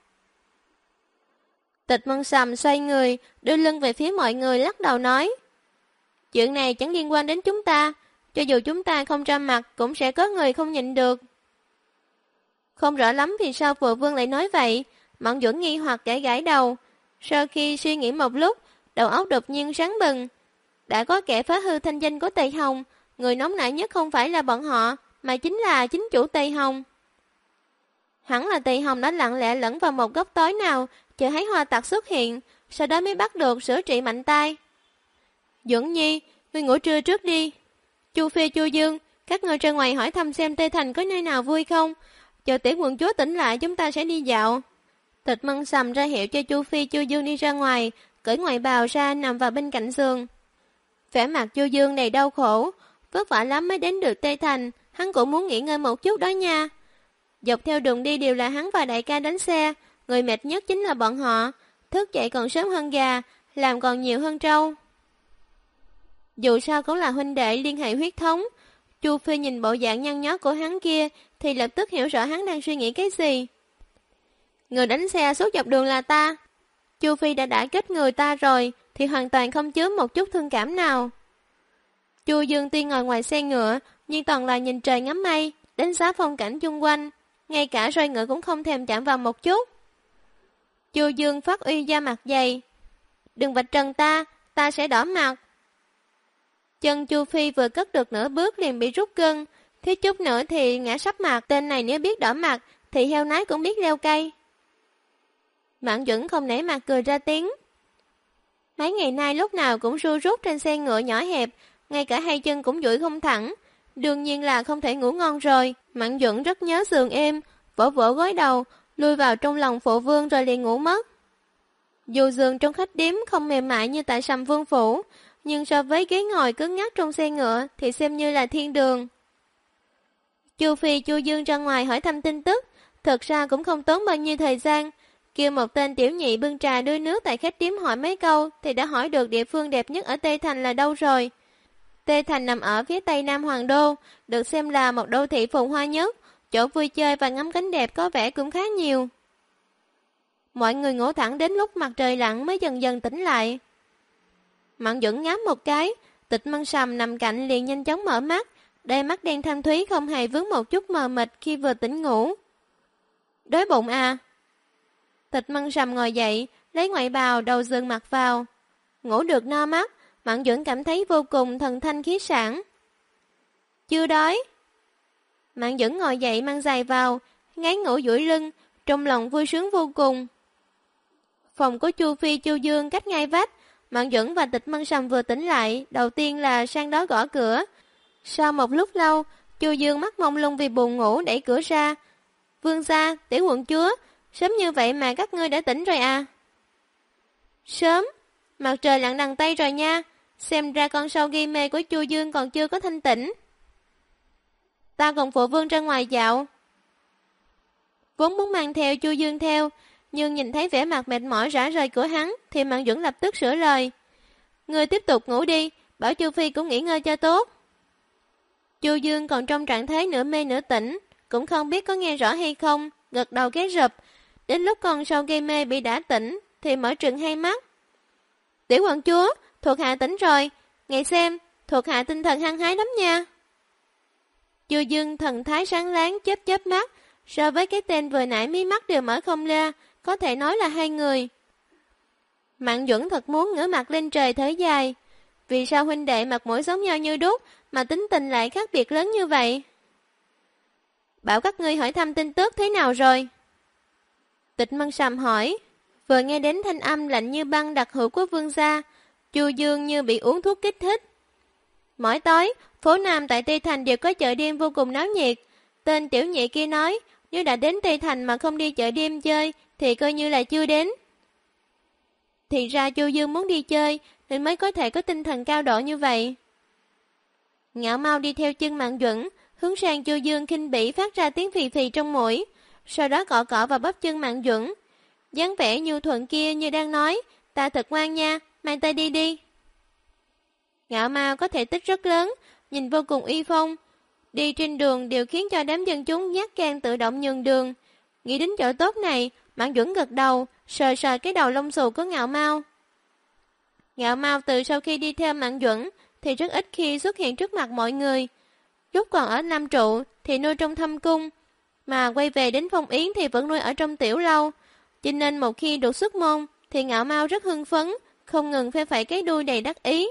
Tịch Măng Sầm xoay người, đưa lưng về phía mọi người lắc đầu nói: Chuyện này chẳng liên quan đến chúng ta, cho dù chúng ta không ra mặt cũng sẽ có người không nhịn được. Không rõ lắm vì sao phụ vương lại nói vậy, Mạn Duẩn nghi hoặc gãi gãi đầu. Sau khi suy nghĩ một lúc, đầu óc đột nhiên sáng bừng. Đã có kẻ phá hư thanh danh của Tỳ Hồng, người nóng nảy nhất không phải là bọn họ, mà chính là chính chủ Tỳ Hồng. Hẳn là Tỳ Hồng đã lặng lẽ lẫn vào một góc tối nào, chờ thấy hoa tặc xuất hiện, sau đó mới bắt được sửa trị mạnh tay. Duẩn Nhi, ngươi ngủ trưa trước đi. Chu Phi, Chu Dương, các ngươi ra ngoài hỏi thăm xem Tây Thành có nơi nào vui không. Chờ tiểu quận chúa tỉnh lại chúng ta sẽ đi dạo. Tịch Măng Sầm ra hiệu cho Chu Phi, Chu Dương đi ra ngoài, cởi ngoại bào ra nằm vào bên cạnh giường. Vẻ mặt Chu Dương đầy đau khổ, vất vả lắm mới đến được Tây Thành, hắn cũng muốn nghỉ ngơi một chút đó nha. Dọc theo đường đi đều là hắn và đại ca đánh xe, người mệt nhất chính là bọn họ, thức dậy còn sớm hơn gà, làm còn nhiều hơn trâu. Dù sao cũng là huynh đệ liên hệ huyết thống, Chu Phi nhìn bộ dạng nhăn nhó của hắn kia thì lập tức hiểu rõ hắn đang suy nghĩ cái gì. Người đánh xe suốt dọc đường là ta. Chu Phi đã kết người ta rồi thì hoàn toàn không chứa một chút thương cảm nào. Chu Dương tuy ngồi ngoài xe ngựa nhưng toàn là nhìn trời ngắm mây, đánh giá phong cảnh chung quanh, ngay cả roi ngựa cũng không thèm chạm vào một chút. Chu Dương phát uy da mặt dày: Đừng vạch trần ta, ta sẽ đỏ mặt. Chân Chu Phi vừa cất được nửa bước liền bị rút gân, thiếu chút nữa thì ngã sắp mặt. Tên này nếu biết đỏ mặt thì heo nái cũng biết leo cây. Mạn Duẩn không nể mặt cười ra tiếng. Mấy ngày nay lúc nào cũng ru rút trên xe ngựa nhỏ hẹp, ngay cả hai chân cũng duỗi không thẳng, đương nhiên là không thể ngủ ngon rồi. Mạn Duẩn rất nhớ giường êm, vỗ vỗ gối đầu, lui vào trong lòng phụ vương rồi liền ngủ mất. Dù giường trong khách điếm không mềm mại như tại Sầm Vương phủ, nhưng so với ghế ngồi cứng ngắc trong xe ngựa thì xem như là thiên đường. Chu Phi, Chu Dương ra ngoài hỏi thăm tin tức, thật ra cũng không tốn bao nhiêu thời gian. Kêu một tên tiểu nhị bưng trà đưa nước tại khách điếm hỏi mấy câu thì đã hỏi được địa phương đẹp nhất ở Tây Thành là đâu rồi. Tây Thành nằm ở phía tây nam Hoàng Đô, được xem là một đô thị phồn hoa nhất, chỗ vui chơi và ngắm cảnh đẹp có vẻ cũng khá nhiều. Mọi người ngủ thẳng đến lúc mặt trời lặn mới dần dần tỉnh lại. Mạn Duẩn ngáp một cái, Tịch Măng Sầm nằm cạnh liền nhanh chóng mở mắt, đôi mắt đen thâm thúy không hề vướng một chút mờ mịt khi vừa tỉnh ngủ. Đói bụng à? Tịch Mân Sầm ngồi dậy, lấy ngoại bào đầu giường mặc vào. Ngủ được no mắt, Mạn Duẩn cảm thấy vô cùng thần thanh khí sảng. Chưa đói. Mạn Duẩn ngồi dậy mang giày vào, ngáy ngủ duỗi lưng, trong lòng vui sướng vô cùng. Phòng của Chu Phi Chu Dương cách ngay vách, Mạn Duẩn và Tịch Mân Sầm vừa tỉnh lại, đầu tiên là sang đó gõ cửa. Sau một lúc lâu, Chu Dương mắt mông lung vì buồn ngủ đẩy cửa ra. Vương gia, tiểu quận chúa, sớm như vậy mà các ngươi đã tỉnh rồi à? Sớm, mặt trời lặn đằng Tây rồi nha, xem ra con sâu gây mê của Chu Dương còn chưa có thanh tỉnh. Ta còn phụ vương ra ngoài dạo. Vốn muốn mang theo Chu Dương theo, nhưng nhìn thấy vẻ mặt mệt mỏi rã rời của hắn thì Mạn Duẩn lập tức sửa lời. Ngươi tiếp tục ngủ đi, bảo Chu Phi cũng nghỉ ngơi cho tốt. Chu Dương còn trong trạng thái nửa mê nửa tỉnh, cũng không biết có nghe rõ hay không, gật đầu cái rập. Đến lúc con sâu gây mê bị đã tỉnh thì mở trừng hai mắt. Tiểu quận chúa, thuộc hạ tỉnh rồi, ngày xem, thuộc hạ tinh thần hăng hái lắm nha. Chu Dương thần thái sáng láng chớp chớp mắt, so với cái tên vừa nãy mí mắt đều mở không ra, có thể nói là hai người. Mạn Duẩn thật muốn ngửa mặt lên trời thở dài. Vì sao huynh đệ mặt mũi giống nhau như đúc mà tính tình lại khác biệt lớn như vậy? Bảo các ngươi hỏi thăm tin tức thế nào rồi? Tịch Mân Sầm hỏi. Vừa nghe đến thanh âm lạnh như băng đặc hữu của vương gia, Chu Dương như bị uống thuốc kích thích. Mỗi tối, phố Nam tại Tây Thành đều có chợ đêm vô cùng náo nhiệt. Tên tiểu nhị kia nói, nếu đã đến Tây Thành mà không đi chợ đêm chơi, thì coi như là chưa đến. Thì ra Chu Dương muốn đi chơi, nên mới có thể có tinh thần cao độ như vậy. Ngạo Mau đi theo chân Mạn Duẩn, hướng sang Chu Dương khinh bỉ phát ra tiếng phì phì trong mũi, sau đó cọ cọ vào bắp chân Mạn Duẩn. Dáng vẻ nhu thuận kia như đang nói, ta thật ngoan nha, mang tay đi đi. Ngạo Mau có thể tích rất lớn, nhìn vô cùng uy phong. Đi trên đường đều khiến cho đám dân chúng nhát gan tự động nhường đường. Nghĩ đến chỗ tốt này, Mạn Duẩn gật đầu, sờ sờ cái đầu lông xù của Ngạo Mau. Ngạo Mau từ sau khi đi theo Mạn Duẩn thì rất ít khi xuất hiện trước mặt mọi người. Lúc còn ở Nam Trụ thì nuôi trong thâm cung, mà quay về đến Phong Yến thì vẫn nuôi ở trong tiểu lâu. Cho nên một khi được xuất môn thì Ngạo Mau rất hưng phấn, không ngừng phe phẩy cái đuôi đầy đắc ý.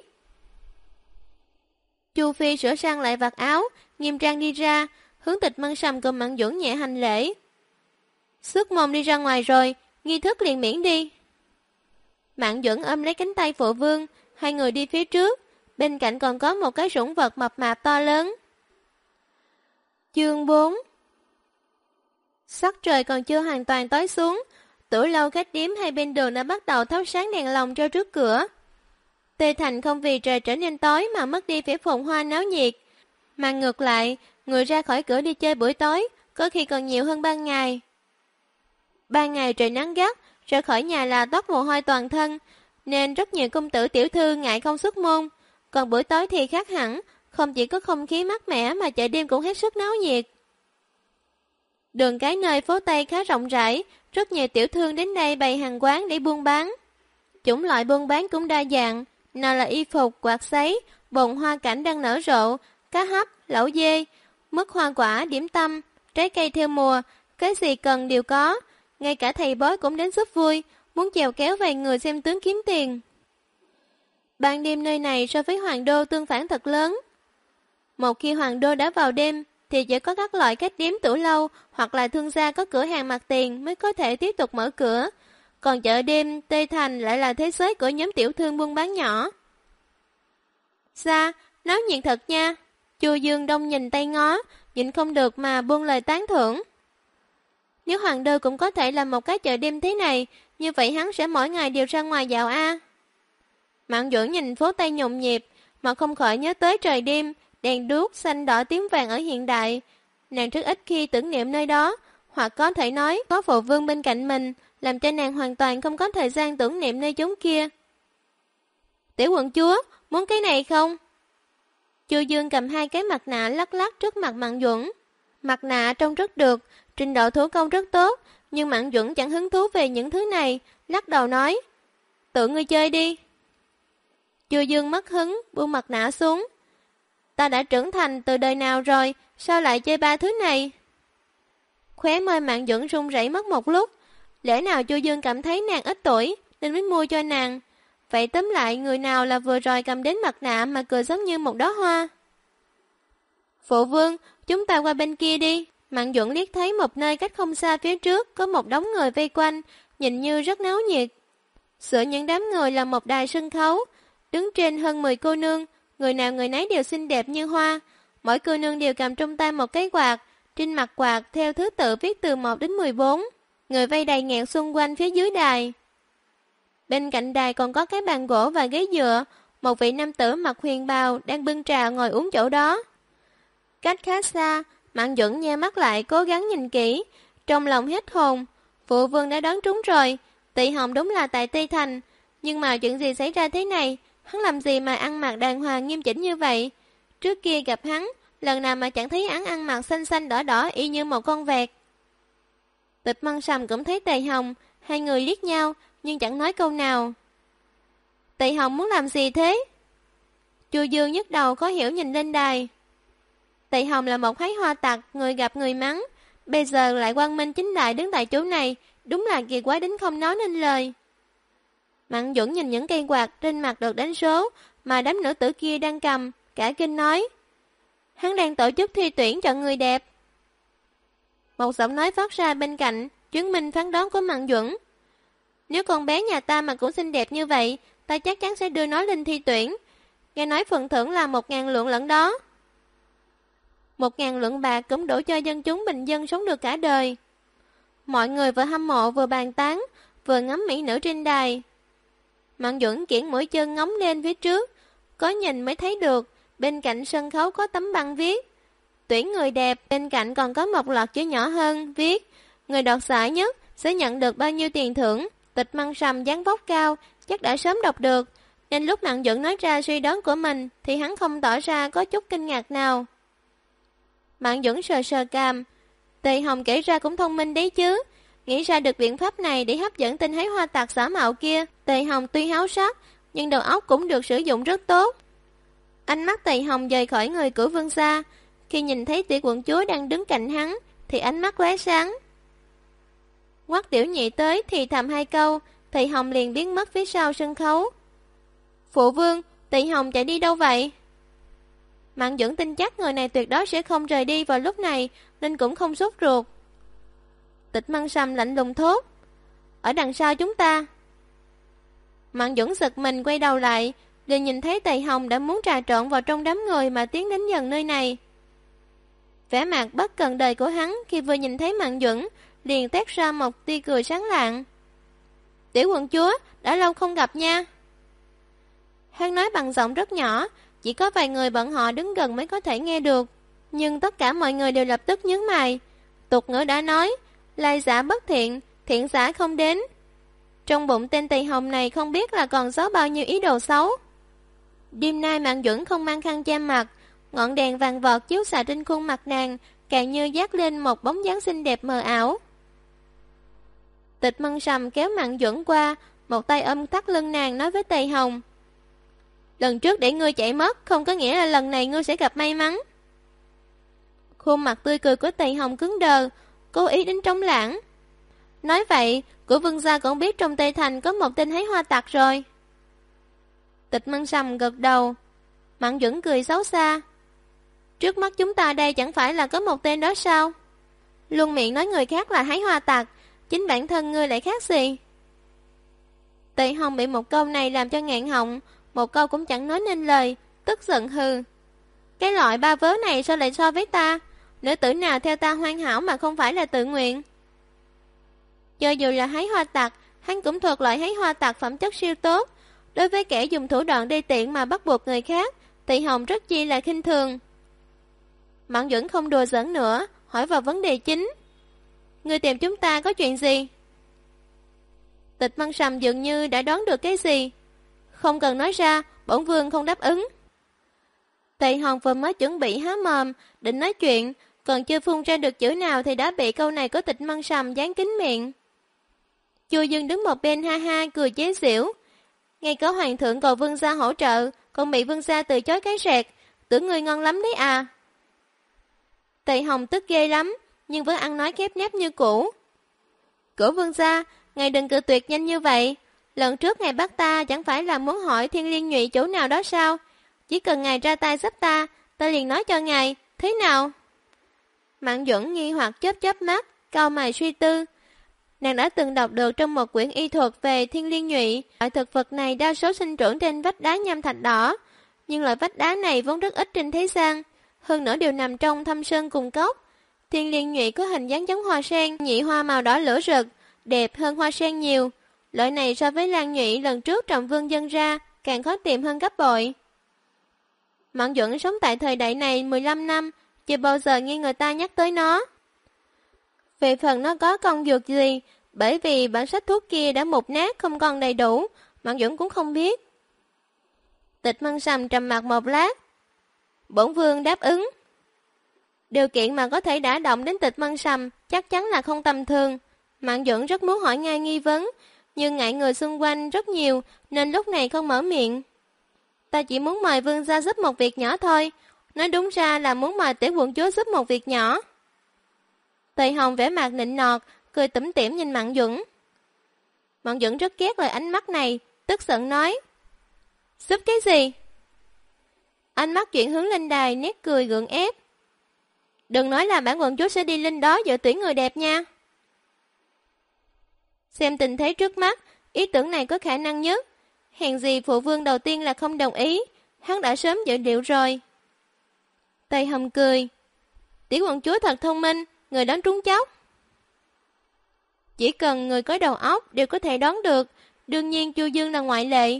Chu Phi sửa sang lại vạt áo, nghiêm trang đi ra, hướng Tịch Mân Sầm cùng Mạn Duẩn nhẹ hành lễ. Xuất môn đi ra ngoài rồi, nghi thức liền miễn đi. Mạn Duẩn ôm lấy cánh tay phụ vương, hai người đi phía trước, bên cạnh còn có một cái sủng vật mập mạp to lớn. Chương 4. Sắc trời còn chưa hoàn toàn tối xuống, tủ lâu khách điếm hai bên đường đã bắt đầu thắp sáng đèn lồng treo trước cửa. Tây Thành không vì trời trở nên tối mà mất đi vẻ phồn hoa náo nhiệt, mà ngược lại, người ra khỏi cửa đi chơi buổi tối có khi còn nhiều hơn ban ngày. Ban ngày trời nắng gắt, ra khỏi nhà là toát mồ hôi toàn thân, nên rất nhiều công tử tiểu thư ngại không xuất môn. Còn buổi tối thì khác hẳn, không chỉ có không khí mát mẻ mà chợ đêm cũng hết sức náo nhiệt. Đường cái nơi phố Tây khá rộng rãi, rất nhiều tiểu thương đến đây bày hàng quán để buôn bán. Chủng loại buôn bán cũng đa dạng, nào là y phục, quạt sấy, bồn hoa cảnh đang nở rộ, cá hấp, lẩu dê, mứt hoa quả, điểm tâm, trái cây theo mùa, cái gì cần đều có. Ngay cả thầy bói cũng đến giúp vui, muốn chèo kéo vài người xem tướng kiếm tiền. Ban đêm nơi này so với Hoàng Đô tương phản thật lớn. Một khi Hoàng Đô đã vào đêm, thì chỉ có các loại khách điếm tủ lâu hoặc là thương gia có cửa hàng mặt tiền mới có thể tiếp tục mở cửa. Còn chợ đêm Tây Thành lại là thế giới của nhóm tiểu thương buôn bán nhỏ. Xa, náo nhiệt thật nha. Chu Dương Đông nhìn tay ngó, nhìn không được mà buông lời tán thưởng. Nếu Hoàng Đô cũng có thể làm một cái chợ đêm thế này, như vậy hắn sẽ mỗi ngày đều ra ngoài dạo a. Mạn Duẩn nhìn phố Tây nhộn nhịp, mà không khỏi nhớ tới trời đêm, đèn đuốc xanh đỏ tím vàng ở hiện đại. Nàng rất ít khi tưởng niệm nơi đó, hoặc có thể nói có phụ vương bên cạnh mình, làm cho nàng hoàn toàn không có thời gian tưởng niệm nơi chốn kia. Tiểu quận chúa, muốn cái này không? Chu Dương cầm hai cái mặt nạ lắc lắc trước mặt Mạn Duẩn. Mặt nạ trông rất được, trình độ thủ công rất tốt, nhưng Mạn Duẩn chẳng hứng thú về những thứ này, lắc đầu nói, tự ngươi chơi đi. Chu Dương mất hứng, buông mặt nạ xuống. Ta đã trưởng thành từ đời nào rồi, sao lại chơi ba thứ này? Khóe môi Mạn Duẩn run rẩy mất một lúc, Lẽ nào Chu Dương cảm thấy nàng ít tuổi nên mới mua cho nàng? Vậy tóm lại người nào là vừa rồi cầm đến mặt nạ mà cười giống như một đóa hoa? Phụ vương, chúng ta qua bên kia đi. Mạn Duẩn liếc thấy một nơi cách không xa phía trước có một đống người vây quanh, nhìn như rất náo nhiệt. Giữa những đám người là một đài sân khấu, đứng trên hơn 10 cô nương, người nào người nấy đều xinh đẹp như hoa. Mỗi cô nương đều cầm trong tay một cái quạt, trên mặt quạt theo thứ tự viết từ 1 đến 14. Người vây đầy nghẹt xung quanh phía dưới đài. Bên cạnh đài còn có cái bàn gỗ và ghế dựa, một vị nam tử mặc huyền bào đang bưng trà ngồi uống chỗ đó. Cách khá xa, Mạn Duẩn nhe mắt lại cố gắng nhìn kỹ, trong lòng hết hồn. Phụ vương đã đoán trúng rồi, Tị Hồng đúng là tại Tây Thành, nhưng mà chuyện gì xảy ra thế này, hắn làm gì mà ăn mặc đàng hoàng nghiêm chỉnh như vậy? Trước kia gặp hắn, lần nào mà chẳng thấy hắn ăn mặc xanh xanh đỏ đỏ y như một con vẹt. Tịch Măng Sầm cũng thấy Tề Hồng, hai người liếc nhau nhưng chẳng nói câu nào. Tề Hồng muốn làm gì thế? Chu Dương nhức đầu khó hiểu nhìn lên đài. Tề Hồng là một hái hoa tặc, người gặp người mắng, bây giờ lại quang minh chính đại đứng tại chỗ này, đúng là kỳ quái đến không nói nên lời. Mạn Duẩn nhìn những cây quạt trên mặt được đánh số mà đám nữ tử kia đang cầm, cả kinh nói: hắn đang tổ chức thi tuyển chọn người đẹp. Một giọng nói phát ra bên cạnh, chứng minh phán đoán của Mạn Duẩn. Nếu con bé nhà ta mà cũng xinh đẹp như vậy, ta chắc chắn sẽ đưa nó lên thi tuyển. Nghe nói phần thưởng là 1.000 lượng lẫn đó. 1.000 lượng bạc cũng đủ cho dân chúng bình dân sống được cả đời. Mọi người vừa hâm mộ vừa bàn tán, vừa ngắm mỹ nữ trên đài. Mạn Duẩn kiễng mũi chân ngóng lên phía trước, có nhìn mới thấy được, bên cạnh sân khấu có tấm băng viết tuyển người đẹp, bên cạnh còn có một loạt chữ nhỏ hơn viết người đoạt giải nhất sẽ nhận được bao nhiêu tiền thưởng. Tịch Măng Sầm dáng vóc cao, chắc đã sớm đọc được, nên lúc Mạn Duẩn nói ra suy đoán của mình thì hắn không tỏ ra có chút kinh ngạc nào. Mạn Duẩn sờ sờ cằm, Tề Hồng kể ra cũng thông minh đấy chứ, nghĩ ra được biện pháp này để hấp dẫn tên hái hoa tặc giả mạo kia. Tề Hồng tuy háo sắc, nhưng đầu óc cũng được sử dụng rất tốt. Ánh mắt Tề Hồng dời khỏi người của Vương gia, khi nhìn thấy tiểu quận chúa đang đứng cạnh hắn, thì ánh mắt lóe sáng. Quắc Tiểu Nhị tới thì thầm hai câu, Tề Hồng liền biến mất phía sau sân khấu. Phụ vương, Tề Hồng chạy đi đâu vậy? Mạn Duẩn tin chắc người này tuyệt đối sẽ không rời đi vào lúc này, nên cũng không sốt ruột. Tịch Măng Sầm lạnh lùng thốt: ở đằng sau chúng ta. Mạn Duẩn giật mình quay đầu lại, liền nhìn thấy Tề Hồng đã muốn trà trộn vào trong đám người mà tiến đến gần nơi này. Vẻ mặt bất cần đời của hắn khi vừa nhìn thấy Mạn Duẩn, liền tét ra một tia cười sáng lạng. Tiểu quận chúa, đã lâu không gặp nha. Hắn nói bằng giọng rất nhỏ, chỉ có vài người bọn họ đứng gần mới có thể nghe được. Nhưng tất cả mọi người đều lập tức nhướng mày. Tục ngữ đã nói, lai giả bất thiện, thiện giả không đến. Trong bụng tên Tề Hồng này không biết là còn giấu bao nhiêu ý đồ xấu. Đêm nay Mạn Duẩn không mang khăn che mặt, ngọn đèn vàng vọt chiếu xạ trên khuôn mặt nàng, càng như dát lên một bóng dáng xinh đẹp mờ ảo. Tịch Măng Sầm kéo Mạn Duẩn qua, một tay ôm thắt lưng nàng nói với Tề Hồng: lần trước để ngươi chạy mất, không có nghĩa là lần này ngươi sẽ gặp may mắn. Khuôn mặt tươi cười của Tề Hồng cứng đờ, cố ý đến trống lãng. Nói vậy, của Vương gia cũng biết trong Tây Thành có một tên hái hoa tặc rồi. Tịch Măng Sầm gật đầu. Mạn Duẩn cười xấu xa. Trước mắt chúng ta đây chẳng phải là có một tên đó sao? Luôn miệng nói người khác là hái hoa tặc, chính bản thân ngươi lại khác gì? Tề Hồng bị một câu này làm cho nghẹn họng, một câu cũng chẳng nói nên lời, tức giận hừ. Cái loại ba vớ này sao lại so với ta? Nữ tử nào theo ta hoàn hảo mà không phải là tự nguyện? Cho dù là hái hoa tặc, hắn cũng thuộc loại hái hoa tặc phẩm chất siêu tốt. Đối với kẻ dùng thủ đoạn đê tiện mà bắt buộc người khác, Tề Hồng rất chi là khinh thường. Mạn Duẩn không đùa giỡn nữa, hỏi vào vấn đề chính. Ngươi tìm chúng ta có chuyện gì? Tịch Măng Sầm dường như đã đoán được cái gì. Không cần nói ra, bổn vương không đáp ứng. Tề Hồng vừa mới chuẩn bị há mồm, định nói chuyện, còn chưa phun ra được chữ nào thì đã bị câu này của Tịch Măng Sầm dán kín miệng. Chu Dương đứng một bên ha ha cười chế giễu. Ngay có hoàng thượng cầu vương gia hỗ trợ, còn bị vương gia từ chối cái rẹt, tưởng người ngon lắm đấy à. Tề Hồng tức ghê lắm, nhưng vẫn ăn nói khép nép như cũ. Cổ vương gia, ngài đừng cự tuyệt nhanh như vậy. Lần trước ngài bắt ta chẳng phải là muốn hỏi Thiên Liên Nhụy chỗ nào đó sao? Chỉ cần ngài ra tay giúp ta liền nói cho ngài, thế nào? Mạn Duẩn nghi hoặc chớp mắt, cau mày suy tư. Nàng đã từng đọc được trong một quyển y thuật về Thiên Liên Nhụy, loại thực vật này đa số sinh trưởng trên vách đá nham thạch đỏ, nhưng loại vách đá này vốn rất ít trên thế gian, hơn nữa đều nằm trong thâm sơn cùng cốc. Thiên Liên Nhụy có hình dáng giống hoa sen, nhị hoa màu đỏ lửa rực, đẹp hơn hoa sen nhiều. Loại này so với Lan Nhụy lần trước Trọng Vương dâng ra, càng khó tìm hơn gấp bội. Mạn Duẩn sống tại thời đại này 15 năm, chưa bao giờ nghe người ta nhắc tới nó. Về phần nó có công dược gì, bởi vì bản sách thuốc kia đã mục nát không còn đầy đủ, Mạn Duẩn cũng không biết. Tịch Mân Sầm trầm mặc một lát. Bổn vương đáp ứng. Điều kiện mà có thể đả động đến Tịch Mân Sầm chắc chắn là không tầm thường. Mạn Duẩn rất muốn hỏi ngay nghi vấn, nhưng ngại người xung quanh rất nhiều nên lúc này không mở miệng. Ta chỉ muốn mời vương gia giúp một việc nhỏ thôi. Nói đúng ra là muốn mời tiểu quận chúa giúp một việc nhỏ. Tề Hồng vẻ mặt nịnh nọt, cười tủm tỉm nhìn Mạn Duẩn. Mạn Duẩn rất ghét lời ánh mắt này, tức giận nói. Giúp cái gì? Ánh mắt chuyển hướng lên đài, nét cười gượng ép. Đừng nói là bản quận chúa sẽ đi lên đó dự tuyển người đẹp nha. Xem tình thế trước mắt, ý tưởng này có khả năng nhất. Hèn gì phụ vương đầu tiên là không đồng ý, hắn đã sớm dự liệu rồi. Tây Hồng cười. Tiểu quận chúa thật thông minh, người đoán trúng chóc. Chỉ cần người có đầu óc đều có thể đoán được, đương nhiên Chu Dương là ngoại lệ.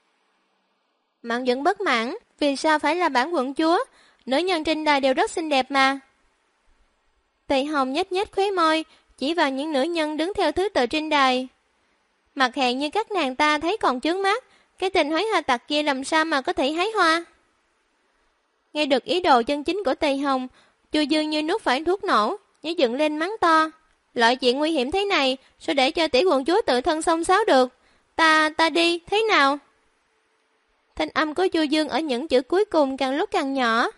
Mạn Duẩn bất mãn, vì sao phải là bản quận chúa, nữ nhân trên đài đều rất xinh đẹp mà. Tây Hồng nhếch nhếch khóe môi, chỉ vào những nữ nhân đứng theo thứ tự trên đài. Mặt hèn như các nàng ta thấy còn chướng mắt, cái tình hối hoa tặc kia làm sao mà có thể hái hoa. Nghe được ý đồ chân chính của Tây Hồng, Chu Dương như nuốt phải thuốc nổ, nhảy dựng lên mắng to. Loại chuyện nguy hiểm thế này, sao để cho tiểu quận chúa tự thân xông xáo được? Ta đi, thế nào? Thanh âm của Chu Dương ở những chữ cuối cùng càng lúc càng nhỏ.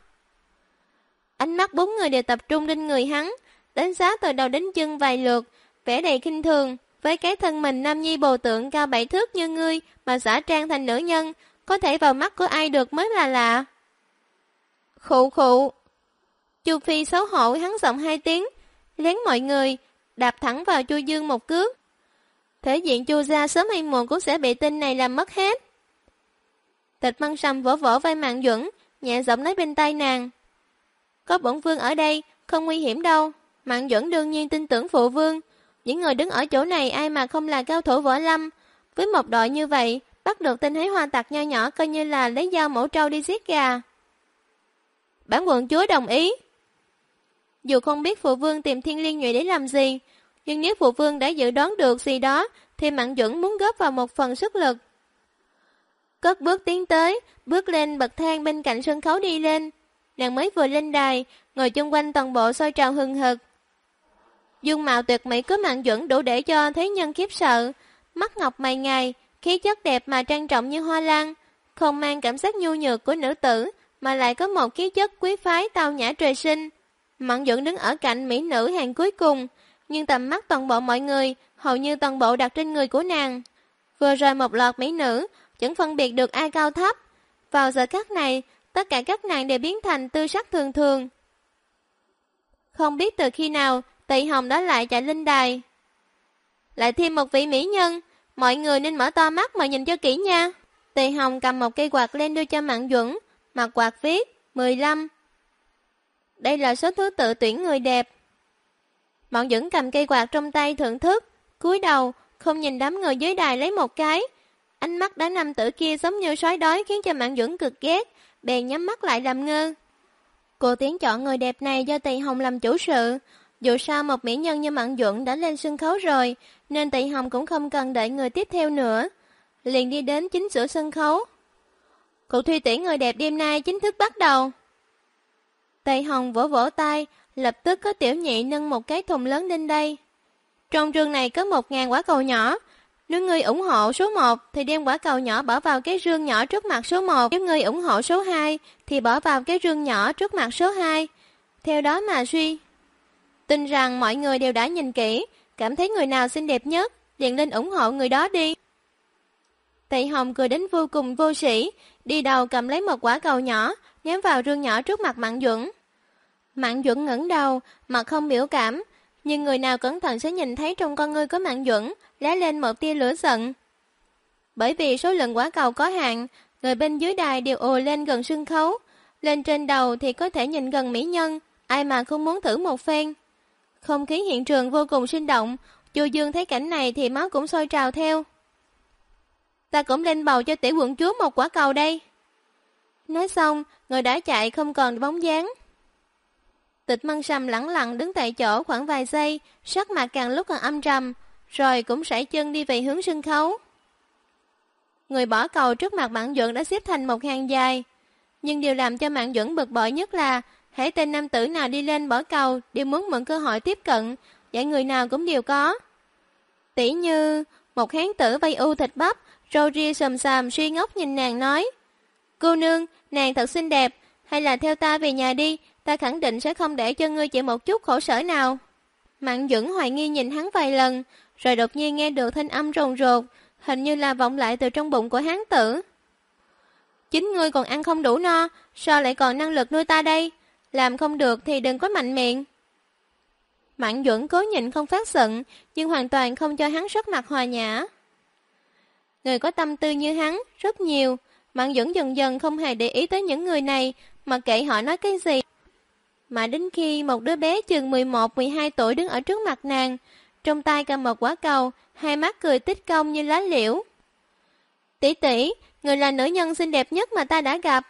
Ánh mắt bốn người đều tập trung lên người hắn, đánh giá từ đầu đến chân vài lượt, vẻ đầy khinh thường. Với cái thân mình nam nhi bồ tượng cao 7 thước như ngươi mà giả trang thành nữ nhân, có thể vào mắt của ai được mới là lạ. Khụ khụ. Chu Phi xấu hổ hắn giọng 2 tiếng, lén mọi người, đạp thẳng vào Chu Dương một cước. Thể diện Chu gia sớm hay muộn cũng sẽ bị tin này làm mất hết. Tịch Mân Sầm vỗ vỗ vai Mạn Duẩn, nhẹ giọng nói bên tai nàng. Có bổn vương ở đây, không nguy hiểm đâu. Mạn Duẩn đương nhiên tin tưởng phụ vương. Những người đứng ở chỗ này ai mà không là cao thủ võ lâm. Với một đội như vậy, bắt được tên hái hoa tặc nho nhỏ coi như là lấy dao mổ trâu đi giết gà. Bản quận chúa đồng ý. Dù không biết phụ vương tìm Thiên Liên Nhụy để làm gì, nhưng nếu phụ vương đã dự đoán được gì đó, thì Mạn Duẩn muốn góp vào một phần sức lực. Cất bước tiến tới, bước lên bậc thang bên cạnh sân khấu đi lên. Nàng mới vừa lên đài, ngồi chung quanh toàn bộ sôi trào hừng hực. Dung mạo tuyệt mỹ của Mạn Duẩn đủ để cho thế nhân khiếp sợ. Mắt ngọc mày ngài, khí chất đẹp mà trang trọng như hoa lan, không mang cảm giác nhu nhược của nữ tử, mà lại có một khí chất quý phái tao nhã trời sinh. Mạn Duẩn đứng ở cạnh mỹ nữ hàng cuối cùng, nhưng tầm mắt toàn bộ mọi người, hầu như toàn bộ đặt trên người của nàng. Vừa rồi một loạt mỹ nữ, chẳng phân biệt được ai cao thấp. Vào giờ khắc này, tất cả các nàng đều biến thành tư sắc thường thường. Không biết từ khi nào, Tỳ Hồng đó lại chạy lên đài. Lại thêm một vị mỹ nhân, mọi người nên mở to mắt mà nhìn cho kỹ nha. Tỳ Hồng cầm một cây quạt lên đưa cho Mạn Duẩn, mặt quạt viết 15. Đây là số thứ tự tuyển người đẹp. Mạn Duẩn cầm cây quạt trong tay thưởng thức, cúi đầu, không nhìn đám người dưới đài lấy một cái. Ánh mắt đám nam tử kia giống như sói đói khiến cho Mạn Duẩn cực ghét, bèn nhắm mắt lại làm ngơ. Cô tiến chọn người đẹp này do Tỳ Hồng làm chủ sự. Dù sao một mỹ nhân như Mạn Duẩn đã lên sân khấu rồi, nên Tỳ Hồng cũng không cần đợi người tiếp theo nữa. Liền đi đến chính giữa sân khấu. Cuộc thi tuyển người đẹp đêm nay chính thức bắt đầu. Tỳ Hồng vỗ vỗ tay, lập tức có tiểu nhị nâng một cái thùng lớn lên đây. Trong rương này có 1000 quả cầu nhỏ. Nếu ngươi ủng hộ số 1 thì đem quả cầu nhỏ bỏ vào cái rương nhỏ trước mặt số 1. Nếu ngươi ủng hộ số 2 thì bỏ vào cái rương nhỏ trước mặt số 2. Theo đó mà suy. Tin rằng mọi người đều đã nhìn kỹ, cảm thấy người nào xinh đẹp nhất, liền lên ủng hộ người đó đi. Tị Hồng cười đến vô cùng vô sĩ, đi đầu cầm lấy một quả cầu nhỏ, ném vào rương nhỏ trước mặt Mạn Duẩn. Mạn Duẩn ngẩng đầu, mặt không biểu cảm, nhưng người nào cẩn thận sẽ nhìn thấy trong con ngươi của Mạn Duẩn lóe lên một tia lửa giận. Bởi vì số lượng quả cầu có hạn, người bên dưới đài đều ồ lên gần sân khấu, lên trên đầu thì có thể nhìn gần mỹ nhân, ai mà không muốn thử một phen. Không khí hiện trường vô cùng sinh động, Chu Dương thấy cảnh này thì máu cũng sôi trào theo. Ta cũng lên bầu cho tiểu quận chúa một quả cầu đây. Nói xong, người đã chạy không còn bóng dáng. Tịch Mân Sâm lẳng lặng đứng tại chỗ khoảng vài giây, sắc mặt càng lúc càng âm trầm, rồi cũng sải chân đi về hướng sân khấu. Người bỏ cầu trước mặt Mạn Duẩn đã xếp thành một hàng dài, nhưng điều làm cho Mạn Duẩn bực bội nhất là hễ tên nam tử nào đi lên bỏ cầu đều muốn mượn cơ hội tiếp cận, vậy người nào cũng đều có. Tỉ như một hán tử vây u thịt bắp, râu ria xồm xàm suy ngốc nhìn nàng nói: "Cô nương, nàng thật xinh đẹp, hay là theo ta về nhà đi, ta khẳng định sẽ không để cho ngươi chịu một chút khổ sở nào." Mạn Duẩn hoài nghi nhìn hắn vài lần, rồi đột nhiên nghe được thanh âm rồn rột, hình như là vọng lại từ trong bụng của hán tử. "Chính ngươi còn ăn không đủ no, sao lại còn năng lực nuôi ta đây? Làm không được thì đừng có mạnh miệng." Mạn Duẩn cố nhịn không phát giận, nhưng hoàn toàn không cho hắn sắc mặt hòa nhã. Người có tâm tư như hắn rất nhiều, Mạn Duẩn dần dần không hề để ý tới những người này, mà kệ họ nói cái gì. Mà đến khi một đứa bé chừng 11-12 tuổi đứng ở trước mặt nàng, trong tay cầm một quả cầu, hai mắt cười tích công như lá liễu. "Tỷ tỷ, người là nữ nhân xinh đẹp nhất mà ta đã gặp."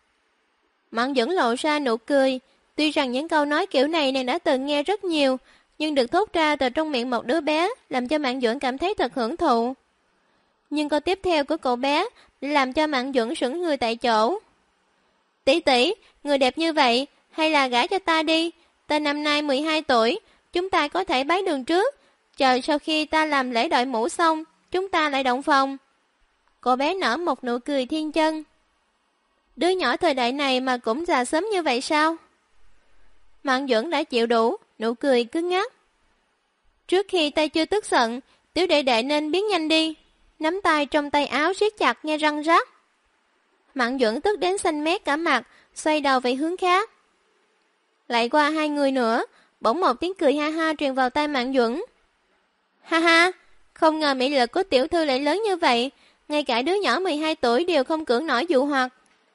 Mạn Duẩn lộ ra nụ cười, tuy rằng những câu nói kiểu này nàng đã từng nghe rất nhiều, nhưng được thốt ra từ trong miệng một đứa bé làm cho Mạn Duẩn cảm thấy thật hưởng thụ. Nhưng câu tiếp theo của cậu bé làm cho Mạn Duẩn sững người tại chỗ. "Tỷ tỷ, người đẹp như vậy, hay là gả cho ta đi, ta năm nay 12 tuổi, chúng ta có thể bái đường trước, chờ sau khi ta làm lễ đội mũ xong, chúng ta lại động phòng." Cô bé nở một nụ cười thiên chân. Đứa nhỏ thời đại này mà cũng già sớm như vậy sao? Mạn Duẩn đã chịu đủ, nụ cười cứng ngắc. Trước khi tay chưa tức giận, tiểu đệ đệ nên biến nhanh đi. Nắm tay trong tay áo siết chặt nghe răng rắc. Mạn Duẩn tức đến xanh mét cả mặt, xoay đầu về hướng khác. Lại qua hai người nữa, bỗng một tiếng cười ha ha truyền vào tai Mạn Duẩn. "Ha ha, không ngờ mỹ lực của tiểu thư lại lớn như vậy, ngay cả đứa nhỏ 12 tuổi đều không cưỡng nổi dụ hoặc."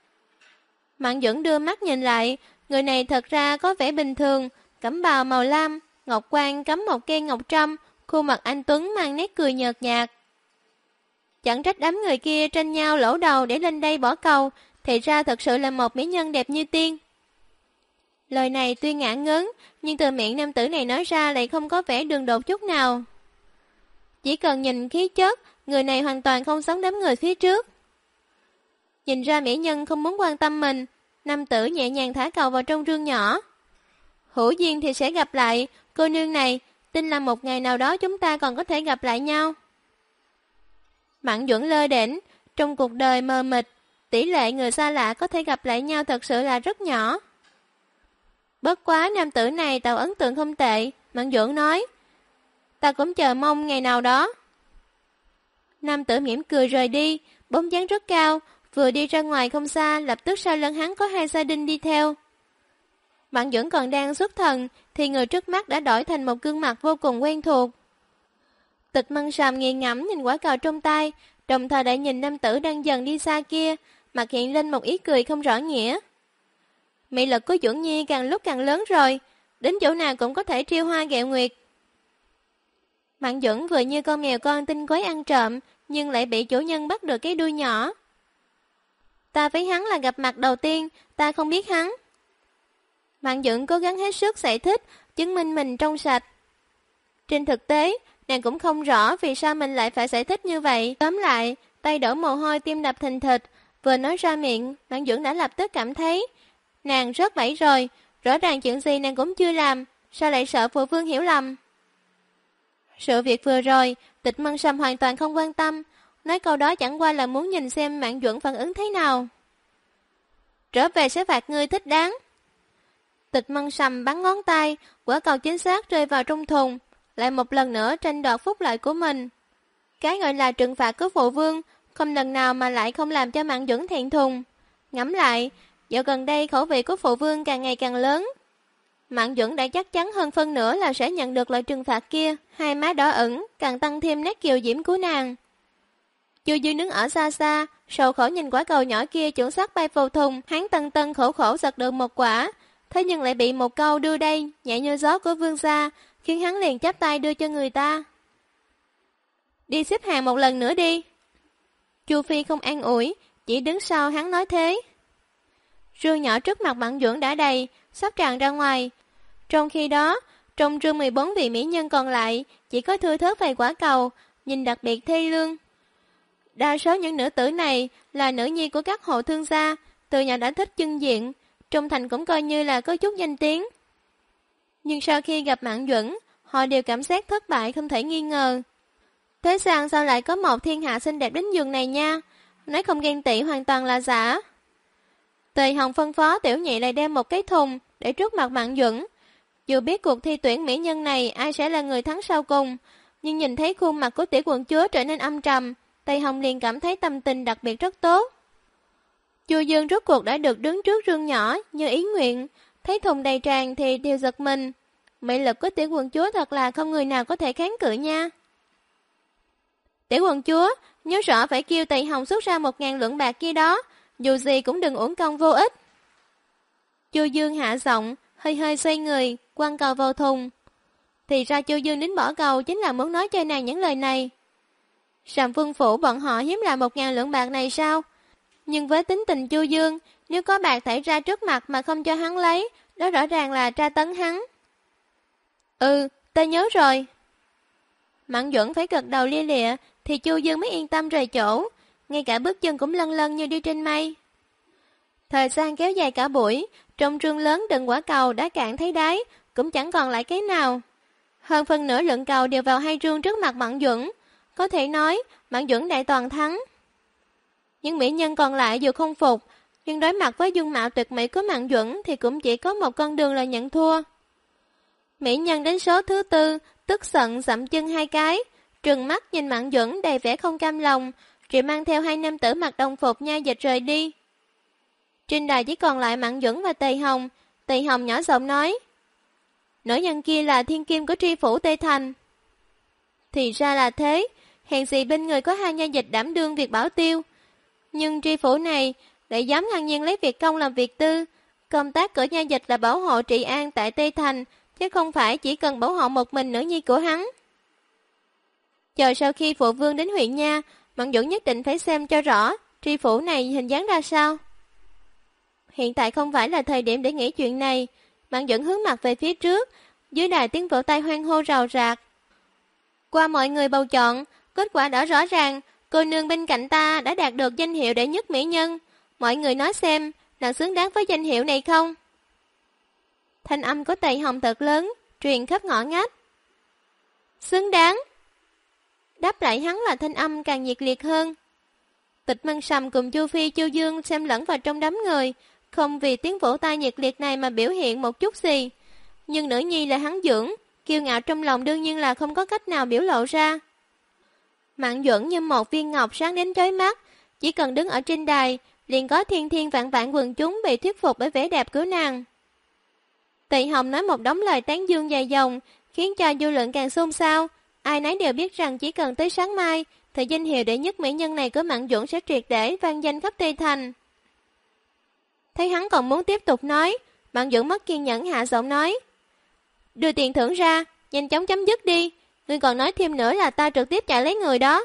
Mạn Duẩn đưa mắt nhìn lại, người này thật ra có vẻ bình thường, cẩm bào màu lam, ngọc quan cắm một cây ngọc trâm, khuôn mặt anh tuấn mang nét cười nhợt nhạt. Chẳng trách đám người kia tranh nhau lỗ đầu để lên đây bỏ cầu, thì ra thật sự là một mỹ nhân đẹp như tiên. Lời này tuy ngả ngớn, nhưng từ miệng nam tử này nói ra lại không có vẻ đường đột chút nào. Chỉ cần nhìn khí chất, người này hoàn toàn không giống đám người phía trước. Nhìn ra mỹ nhân không muốn quan tâm mình, nam tử nhẹ nhàng thả cầu vào trong rương nhỏ. "Hữu duyên thì sẽ gặp lại, cô nương này, tin là một ngày nào đó chúng ta còn có thể gặp lại nhau." Mạn Duẩn lơ đễnh, trong cuộc đời mờ mịt, tỷ lệ người xa lạ có thể gặp lại nhau thật sự là rất nhỏ. Bất quá nam tử này tạo ấn tượng không tệ, Mạn Duẩn nói: "Ta cũng chờ mong ngày nào đó." Nam tử mỉm cười rời đi, bóng dáng rất cao, vừa đi ra ngoài không xa, lập tức sau lưng hắn có hai gia đình đi theo. Mạn Duẩn còn đang xuất thần, thì người trước mắt đã đổi thành một gương mặt vô cùng quen thuộc. Tịch Mân Sâm nghiền ngẫm nhìn quả cầu trong tay, đồng thời lại nhìn nam tử đang dần đi xa kia, mặt hiện lên một ý cười không rõ nghĩa. Mị lực của Duẩn Nhi càng lúc càng lớn rồi, đến chỗ nào cũng có thể triêu hoa gẹo nguyệt. Mạn Duẩn vừa như con mèo con tinh quái ăn trộm, nhưng lại bị chủ nhân bắt được cái đuôi nhỏ. "Ta với hắn là gặp mặt đầu tiên, ta không biết hắn." Mạn Duẩn cố gắng hết sức giải thích, chứng minh mình trong sạch. Trên thực tế, nàng cũng không rõ vì sao mình lại phải giải thích như vậy. Tóm lại, tay đổ mồ hôi, tim đập thình thịch, vừa nói ra miệng, Mạn Duẩn đã lập tức cảm thấy nàng rất bẫy rồi, rõ ràng chuyện gì nàng cũng chưa làm, sao lại sợ phụ vương hiểu lầm. Sự việc vừa rồi, Tịch Mân Sâm hoàn toàn không quan tâm, nói câu đó chẳng qua là muốn nhìn xem Mạn Duẩn phản ứng thế nào. "Trở về sẽ phạt ngươi thích đáng." Tịch Mân Sâm bắn ngón tay, quả cầu chính xác rơi vào trong thùng, lại một lần nữa tranh đoạt phúc lợi của mình. Cái gọi là trừng phạt của phụ vương, không lần nào mà lại không làm cho Mạn Duẩn thẹn thùng. Ngẫm lại, dạo gần đây khẩu vị của phụ vương càng ngày càng lớn. Mạn Duẩn đã chắc chắn hơn phân nửa là sẽ nhận được loại trừng phạt kia, hai má đỏ ửng, càng tăng thêm nét kiều diễm của nàng. Chu Dư đứng ở xa xa, sầu khổ nhìn quả cầu nhỏ kia chuẩn xác bay vào thùng, hắn tân tân khổ khổ giật được một quả, thế nhưng lại bị một câu đưa đây, nhẹ như gió của vương gia, khiến hắn liền chắp tay đưa cho người ta. Đi xếp hàng một lần nữa đi. Chu Phi không an ủi, chỉ đứng sau hắn nói thế. Rương nhỏ trước mặt Mạn Duẩn đã đầy, sắp tràn ra ngoài. Trong khi đó, trong rương 14 vị mỹ nhân còn lại, chỉ có thưa thớt vài quả cầu, nhìn đặc biệt thê lương. Đa số những nữ tử này là nữ nhi của các hộ thương gia, từ nhỏ đã thích chân diện, trong thành cũng coi như là có chút danh tiếng. Nhưng sau khi gặp Mạn Duẩn, họ đều cảm giác thất bại không thể nghi ngờ. Thế sao lại có một thiên hạ xinh đẹp đến giường này nha? Nói không ghen tị hoàn toàn là giả. Tề Hồng phân phó tiểu nhị lại đem một cái thùng để trước mặt Mạn Duẩn. Dù biết cuộc thi tuyển mỹ nhân này ai sẽ là người thắng sau cùng, nhưng nhìn thấy khuôn mặt của tiểu quận chúa trở nên âm trầm, Tề Hồng liền cảm thấy tâm tình đặc biệt rất tốt. Chu Dương rốt cuộc đã được đứng trước rương nhỏ như ý nguyện, thấy thùng đầy tràn thì đều giật mình. Mỹ lực của tiểu quận chúa thật là không người nào có thể kháng cự nha. Tiểu quận chúa, nhớ rõ phải kêu Tề Hồng xuất ra 1.000 lượng bạc kia đó, dù gì cũng đừng uổng công vô ích. Chu Dương hạ giọng, hơi hơi xoay người, quăng cầu vào thùng. Thì ra Chu Dương đến bỏ cầu chính là muốn nói cho nàng những lời này. Sàm Vương phủ bọn họ hiếm là 1.000 lượng bạc này sao? Nhưng với tính tình Chu Dương, nếu có bạc thảy ra trước mặt mà không cho hắn lấy, đó rõ ràng là tra tấn hắn. Ta nhớ rồi. Mạn Duẩn phải gật đầu lia lịa, thì Chu Dương mới yên tâm rời chỗ, ngay cả bước chân cũng lân lân như đi trên mây. Thời gian kéo dài cả buổi, trong rương lớn đựng quả cầu đã cạn thấy đáy, cũng chẳng còn lại cái nào. Hơn phân nửa lượng cầu đều vào hai rương trước mặt Mạn Duẩn, có thể nói Mạn Duẩn đại toàn thắng. Những mỹ nhân còn lại dù không phục, nhưng đối mặt với dung mạo tuyệt mỹ của Mạn Duẩn thì cũng chỉ có một con đường là nhận thua. Mỹ nhân đến số thứ 4, tức giận dậm chân hai cái, trừng mắt nhìn Mạn Duẩn đầy vẻ không cam lòng, rồi mang theo hai nam tử mặc đồng phục nha dịch rời đi. Trên đài chỉ còn lại Mạn Duẩn và Tề Hồng. Tề Hồng nhỏ giọng nói, nữ nhân kia là thiên kim của tri phủ Tây Thành. Thì ra là thế, hèn gì bên người có hai nha dịch đảm đương việc bảo tiêu. Nhưng tri phủ này lại dám ngang nhiên lấy việc công làm việc tư. Công tác của nha dịch là bảo hộ trị an tại Tây Thành, chứ không phải chỉ cần bảo hộ một mình nữ nhi của hắn. Chờ sau khi phụ vương đến huyện nha, Mạn Duẩn nhất định phải xem cho rõ tri phủ này hình dáng ra sao. Hiện tại không phải là thời điểm để nghĩ chuyện này. Mạn Duẩn hướng mặt về phía trước, dưới đài tiếng vỗ tay hoan hô rào rạc. Qua mọi người bầu chọn, kết quả đã rõ ràng, cô nương bên cạnh ta đã đạt được danh hiệu đệ nhất mỹ nhân. Mọi người nói xem, nàng xứng đáng với danh hiệu này không? Thanh âm của Tề Hồng thật lớn, truyền khắp ngõ ngách. Xứng đáng. Đáp lại hắn là thanh âm càng nhiệt liệt hơn. Tịch Mân Sầm cùng Chu Phi, Chu Dương xem lẫn vào trong đám người, không vì tiếng vỗ tay nhiệt liệt này mà biểu hiện một chút gì. Nhưng nữ nhi là hắn dưỡng, kiêu ngạo trong lòng đương nhiên là không có cách nào biểu lộ ra. Mạn Duẩn như một viên ngọc sáng đến chói mắt, chỉ cần đứng ở trên đài, liền có thiên thiên vạn vạn quần chúng bị thuyết phục bởi vẻ đẹp của nàng. Tề Hồng nói một đống lời tán dương dài dòng, khiến cho dư luận càng xôn xao. Ai nấy đều biết rằng chỉ cần tới sáng mai, thì danh hiệu đệ nhất mỹ nhân này của Mạn Duẩn sẽ triệt để vang danh khắp Tây Thành. Thấy hắn còn muốn tiếp tục nói, Mạn Duẩn mất kiên nhẫn hạ giọng nói, đưa tiền thưởng ra, nhanh chóng chấm dứt đi, ngươi còn nói thêm nữa là ta trực tiếp chạy lấy người đó.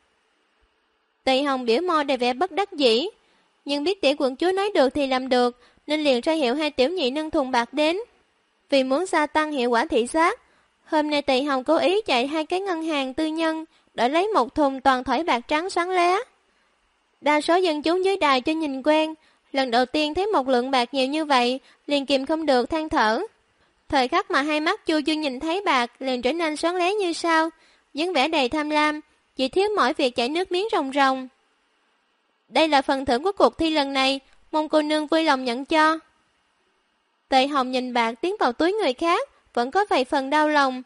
Tề Hồng biểu môi đầy vẻ bất đắc dĩ, nhưng biết tiểu quận chúa nói được thì làm được, nên liền ra hiệu hai tiểu nhị nâng thùng bạc đến. Vì muốn gia tăng hiệu quả thị giác, hôm nay Tề Hồng cố ý chạy hai cái ngân hàng tư nhân để lấy một thùng toàn thỏi bạc trắng sáng lé. Đa số dân chúng dưới đài cho nhìn quen, lần đầu tiên thấy một lượng bạc nhiều như vậy, liền kìm không được than thở. Thời khắc mà hai mắt Chu Dương nhìn thấy bạc liền trở nên sáng lé như sao, dáng vẻ đầy tham lam, chỉ thiếu mỗi việc chảy nước miếng ròng ròng. Đây là phần thưởng của cuộc thi lần này, mong cô nương vui lòng nhận cho. Tề Hồng nhìn bạc tiến vào túi người khác, vẫn có vài phần đau lòng,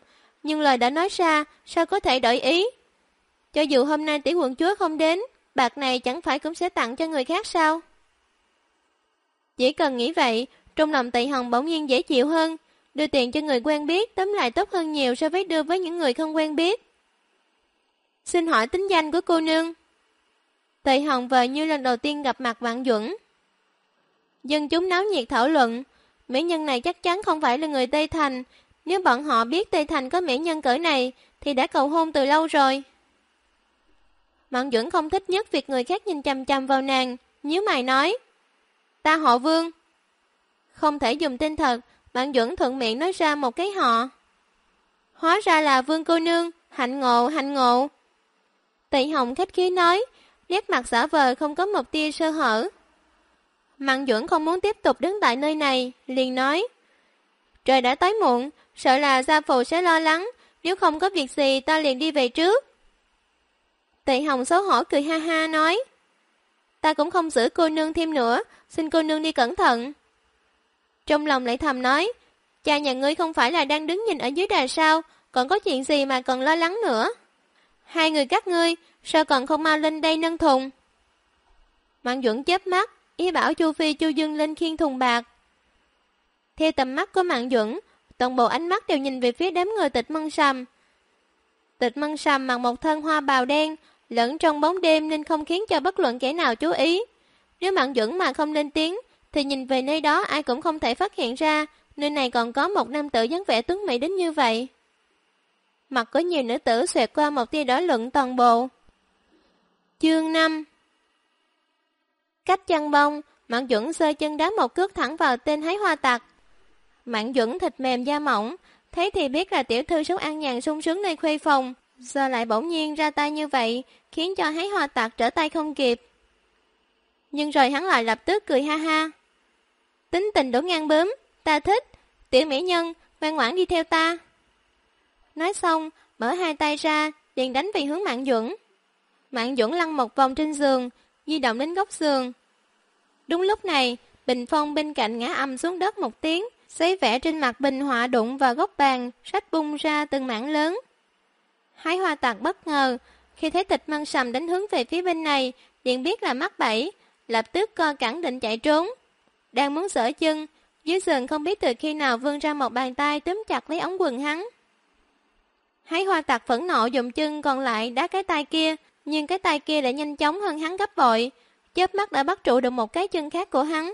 nhưng lời đã nói ra, sao có thể đổi ý? Cho dù hôm nay tiểu quận chúa không đến, bạc này chẳng phải cũng sẽ tặng cho người khác sao? Chỉ cần nghĩ vậy, trong lòng Tị Hồng bỗng nhiên dễ chịu hơn. Đưa tiền cho người quen biết tóm lại tốt hơn nhiều so với đưa với những người không quen biết. Xin hỏi tính danh của cô nương? Tị Hồng vờ như lần đầu tiên gặp mặt Vạn Duẩn. Dân chúng náo nhiệt thảo luận, mỹ nhân này chắc chắn không phải là người Tây Thành. Nếu bọn họ biết Tây Thành có mỹ nhân cỡ này thì đã cầu hôn từ lâu rồi. Vạn Duẩn không thích nhất việc người khác nhìn chằm chằm vào nàng, nhíu mày nói: Ta họ Vương. Không thể dùng tên thật, Vạn Duẩn thuận miệng nói ra một cái họ. Hóa ra là Vương cô nương, hạnh ngộ, hạnh ngộ. Tị Hồng khách khí nói, nét mặt giả vờ không có một tia sơ hở. Vạn Duẩn không muốn tiếp tục đứng tại nơi này, liền nói: Trời đã tối muộn, sợ là gia phụ sẽ lo lắng, nếu không có việc gì ta liền đi về trước. Tị Hồng xấu hổ cười ha ha nói: Ta cũng không giữ cô nương thêm nữa, xin cô nương đi cẩn thận. Trong lòng lại thầm nói: Cha nhà ngươi không phải là đang đứng nhìn ở dưới đài sao, còn có chuyện gì mà còn lo lắng nữa. Hai người các ngươi, sao còn không mau lên đây nâng thùng? Vạn Duẩn chớp mắt, ý bảo Chu Phi Chu Dương lên khiêng thùng bạc. Theo tầm mắt của Vạn Duẩn, toàn bộ ánh mắt đều nhìn về phía đám người Tịch Mân Sầm. Tịch Mân Sầm mặc một thân hoa bào đen, lẫn trong bóng đêm nên không khiến cho bất luận kẻ nào chú ý. Nếu Vạn Duẩn mà không lên tiếng, thì nhìn về nơi đó ai cũng không thể phát hiện ra, nơi này còn có một nam tử dáng vẻ tuấn mỹ đến như vậy. Mặt có nhiều nữ tử xoẹt qua một tia đỏ lựng toàn bộ. Chương 5. Cách chăn bông, Vạn Duẩn giơ chân đá một cước thẳng vào tên hái hoa tặc. Vạn Duẩn thịt mềm da mỏng, thấy thì biết là tiểu thư sống an nhàn sung sướng nơi khuê phòng, giờ lại bỗng nhiên ra tay như vậy, khiến cho hái hoa tặc trở tay không kịp. Nhưng rồi hắn lại lập tức cười ha ha. Tính tình đổ ngang bướm, ta thích, tiểu mỹ nhân, ngoan ngoãn đi theo ta. Nói xong, mở hai tay ra, liền đánh về hướng Vạn Duẩn. Vạn Duẩn lăn một vòng trên giường, di động đến góc giường. Đúng lúc này, bình phong bên cạnh ngã ầm xuống đất một tiếng, giấy vẽ trên mặt bình họa đụng vào góc bàn, sách bung ra từng mảng lớn. Hái hoa tặc bất ngờ, khi thấy Tịch Mân Sầm đánh hướng về phía bên này, liền biết là mắc bẫy, lập tức co cẳng định chạy trốn. Đang muốn giở chân, dưới giường không biết từ khi nào vươn ra một bàn tay túm chặt lấy ống quần hắn. Hái hoa tặc phẫn nộ dùng chân còn lại đá cái tay kia, nhưng cái tay kia lại nhanh chóng hơn hắn gấp bội, chớp mắt đã bắt trụ được một cái chân khác của hắn.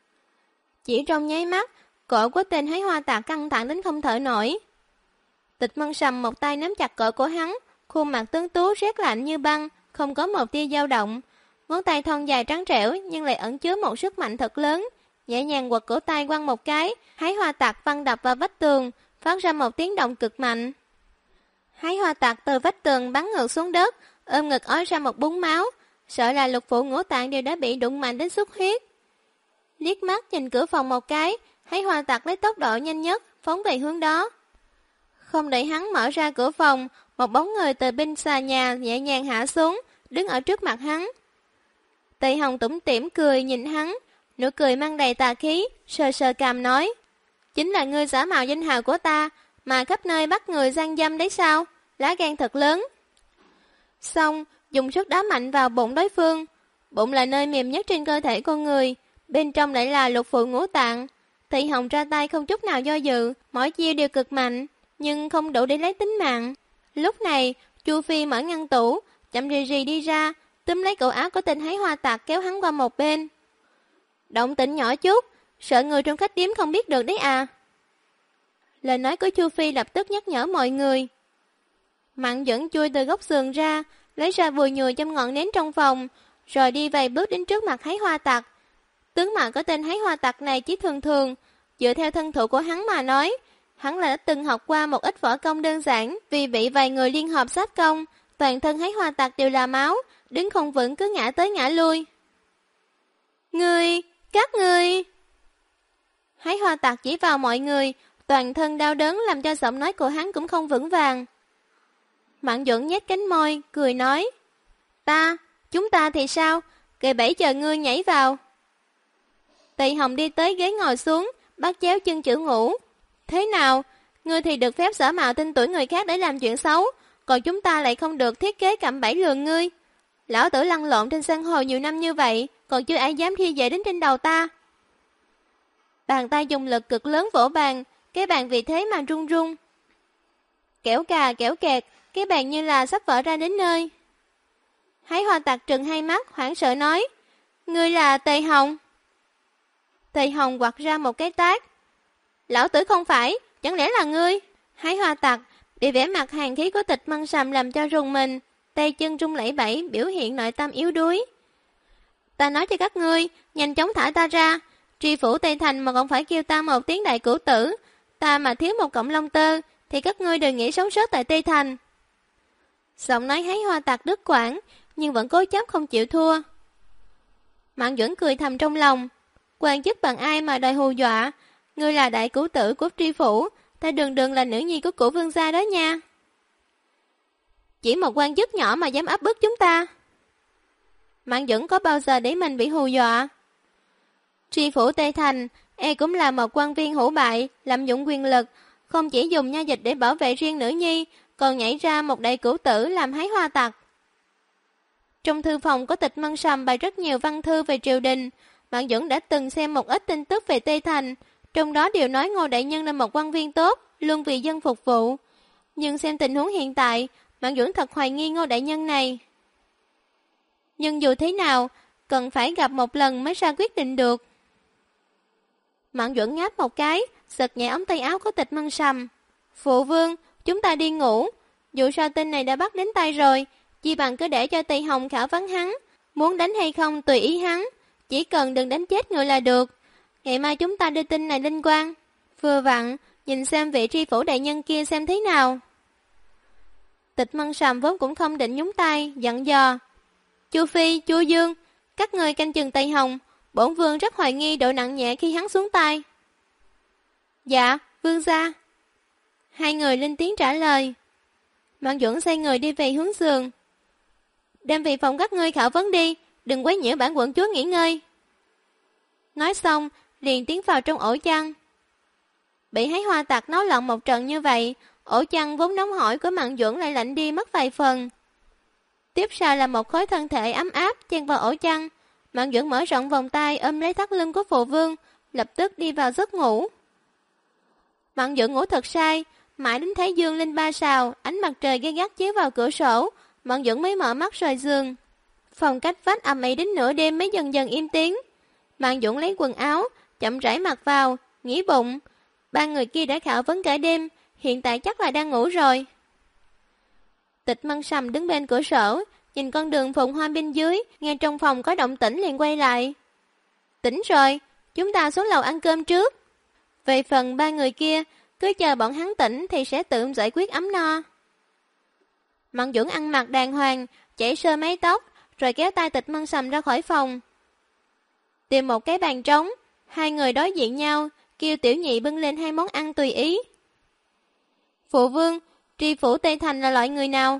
Chỉ trong nháy mắt, cổ của tên hái hoa tặc căng thẳng đến không thở nổi. Tịch Mân Sầm một tay nắm chặt cổ của hắn, khuôn mặt tuấn tú rét lạnh như băng, không có một tia dao động. Ngón tay thon dài trắng trẻo nhưng lại ẩn chứa một sức mạnh thật lớn, nhẹ nhàng quật cổ tay quăng một cái, hái hoa tặc văng đập vào vách tường, phát ra một tiếng động cực mạnh. Hái hoa tặc từ vách tường bắn ngược xuống đất, ôm ngực ói ra một búng máu, sợ là lục phủ ngũ tạng đều đã bị đụng mạnh đến xuất huyết. Liếc mắt nhìn cửa phòng một cái, hái hoa tặc lấy tốc độ nhanh nhất phóng về hướng đó. Không đợi hắn mở ra cửa phòng, một bóng người từ bên xà nhà nhẹ nhàng hạ xuống, đứng ở trước mặt hắn. Tị Hồng tủm tỉm cười nhìn hắn, nụ cười mang đầy tà khí, sờ sờ cằm nói: Chính là ngươi giả mạo danh hào của ta, mà khắp nơi bắt người gian dâm đấy sao? Lá gan thật lớn. Xong, dùng sức đá mạnh vào bụng đối phương. Bụng là nơi mềm nhất trên cơ thể con người, bên trong lại là lục phủ ngũ tạng. Tị Hồng ra tay không chút nào do dự, mỗi chiêu đều cực mạnh, nhưng không đủ để lấy tính mạng. Lúc này, Chu Phi mở ngăn tủ, chậm rì rì đi ra, túm lấy cổ áo của tên hái hoa tặc kéo hắn qua một bên. Động tĩnh nhỏ chút, sợ người trong khách điếm không biết được đấy à. Lời nói của Chu Phi lập tức nhắc nhở mọi người. Mạn Duẩn chui từ góc giường ra, lấy ra vùi nhùi trong ngọn nến trong phòng, rồi đi vài bước đến trước mặt hái hoa tặc. Tướng mạo của tên hái hoa tặc này chỉ thường thường, dựa theo thân thủ của hắn mà nói, hắn là đã từng học qua một ít võ công đơn giản, vì bị vài người liên hợp sát công, toàn thân hái hoa tặc đều là máu, đứng không vững cứ ngã tới ngã lui. Các ngươi! Hái hoa tặc chỉ vào mọi người, toàn thân đau đớn làm cho giọng nói của hắn cũng không vững vàng. Mạn Duẩn nhếch cánh môi, cười nói: chúng ta thì sao? Kệ bẫy chờ ngươi nhảy vào. Tị Hồng đi tới ghế ngồi xuống, bắt chéo chân chữ ngủ. Thế nào? Ngươi thì được phép giả mạo tên tuổi người khác để làm chuyện xấu, còn chúng ta lại không được thiết kế cạm bẫy lừa ngươi. Lão tử lăn lộn trên san hồ nhiều năm như vậy, còn chưa ai dám khi dễ đến trên đầu ta. Bàn tay dùng lực cực lớn vỗ bàn, cái bàn vì thế mà rung rung. Kẻo cà kẻo kẹt, cái bàn như là sắp vỡ ra đến nơi. Hái Hoa Tặc trừng hai mắt, hoảng sợ nói, ngươi là Tề Hồng. Tề Hồng quặt ra một cái tát. Lão tử không phải, chẳng lẽ là ngươi? Hái Hoa Tặc bị vẻ mặt hàn khí của Tịch Măng Sầm làm cho rùng mình, tay chân rung lẩy bẩy, biểu hiện nội tâm yếu đuối. Ta nói cho các ngươi, nhanh chóng thả ta ra. Tri phủ Tây Thành mà còn phải kêu ta một tiếng đại cửu tử. Ta mà thiếu một cọng lông tơ, thì các ngươi đừng nghĩ sống sót tại Tây Thành. Giọng nói Hái Hoa Tặc đứt quãng, nhưng vẫn cố chấp không chịu thua. Mạn Duẩn cười thầm trong lòng. Quan chức bằng ai mà đòi hù dọa? Ngươi là đại cửu tử của tri phủ, ta đường đường là nữ nhi của cửu vương gia đó nha. Chỉ một quan chức nhỏ mà dám áp bức chúng ta. Mạn Duẩn có bao giờ để mình bị hù dọa? Tri phủ Tây Thành cũng là một quan viên hủ bại, lạm dụng quyền lực, không chỉ dùng nha dịch để bảo vệ riêng nữ nhi, còn nhảy ra một đại cửu tử làm Hái Hoa Tặc. Trong thư phòng có Tịch Măng Sầm bày rất nhiều văn thư về triều đình. Mạn Duẩn đã từng xem một ít tin tức về Tây Thành, trong đó đều nói Ngô đại nhân là một quan viên tốt, luôn vì dân phục vụ. Nhưng xem tình huống hiện tại, Mạn Duẩn thật hoài nghi Ngô đại nhân này. Nhưng dù thế nào, cần phải gặp một lần mới ra quyết định được. Mạn Duẩn ngáp một cái, giật nhẹ ống tay áo của Tịch Măng Sầm. Phụ vương, chúng ta đi ngủ. Dù sao tên này đã bắt đến tay rồi, chi bằng cứ để cho Tây Hồng khảo vấn hắn. Muốn đánh hay không tùy ý hắn, chỉ cần đừng đánh chết người là được. Ngày mai chúng ta đưa tin này lên quan. Vừa vặn, nhìn xem vị tri phủ đại nhân kia xem thế nào. Tịch Măng Sầm vốn cũng không định nhúng tay, dặn dò. Chu Phi, Chu Dương, các người canh chừng Tây Hồng, bổn vương rất hoài nghi độ nặng nhẹ khi hắn xuống tay. Dạ, vương gia. Hai người lên tiếng trả lời. Mạn Duẩn xoay người đi về hướng giường. Đem về phòng các ngươi khảo vấn đi, đừng quấy nhiễu bản quận chúa nghỉ ngơi. Nói xong, liền tiến vào trong ổ chăn. Bị Hái Hoa Tặc náo loạn một trận như vậy, ổ chăn vốn nóng hổi của Mạn Duẩn lại lạnh đi mất vài phần. Tiếp sau là một khối thân thể ấm áp chen vào ổ chăn. Mạn Duẩn mở rộng vòng tay ôm lấy thắt lưng của phụ vương, lập tức đi vào giấc ngủ. Mạn Duẩn ngủ thật sai, mãi đến Thái Dương lên 3 sào, ánh mặt trời gay gắt chiếu vào cửa sổ, Mạn Duẩn mới mở mắt rời giường. Phòng cách vách ầm ĩ đến nửa đêm mới dần dần im tiếng. Mạn Duẩn lấy quần áo, chậm rãi mặc vào, nghĩ bụng. Ba người kia đã khảo vấn cả đêm, hiện tại chắc là đang ngủ rồi. Tịch Măng Sầm đứng bên cửa sổ, nhìn con đường phồn hoa bên dưới, nghe trong phòng có động tĩnh liền quay lại. Tỉnh rồi, chúng ta xuống lầu ăn cơm trước. Về phần ba người kia, cứ chờ bọn hắn tỉnh thì sẽ tự giải quyết ấm no. Mạn Duẩn ăn mặc đàng hoàng, chảy sơ mái tóc, rồi kéo tay Tịch Măng Sầm ra khỏi phòng. Tìm một cái bàn trống, hai người đối diện nhau, kêu tiểu nhị bưng lên hai món ăn tùy ý. Phụ vương, tri phủ Tây Thành là loại người nào?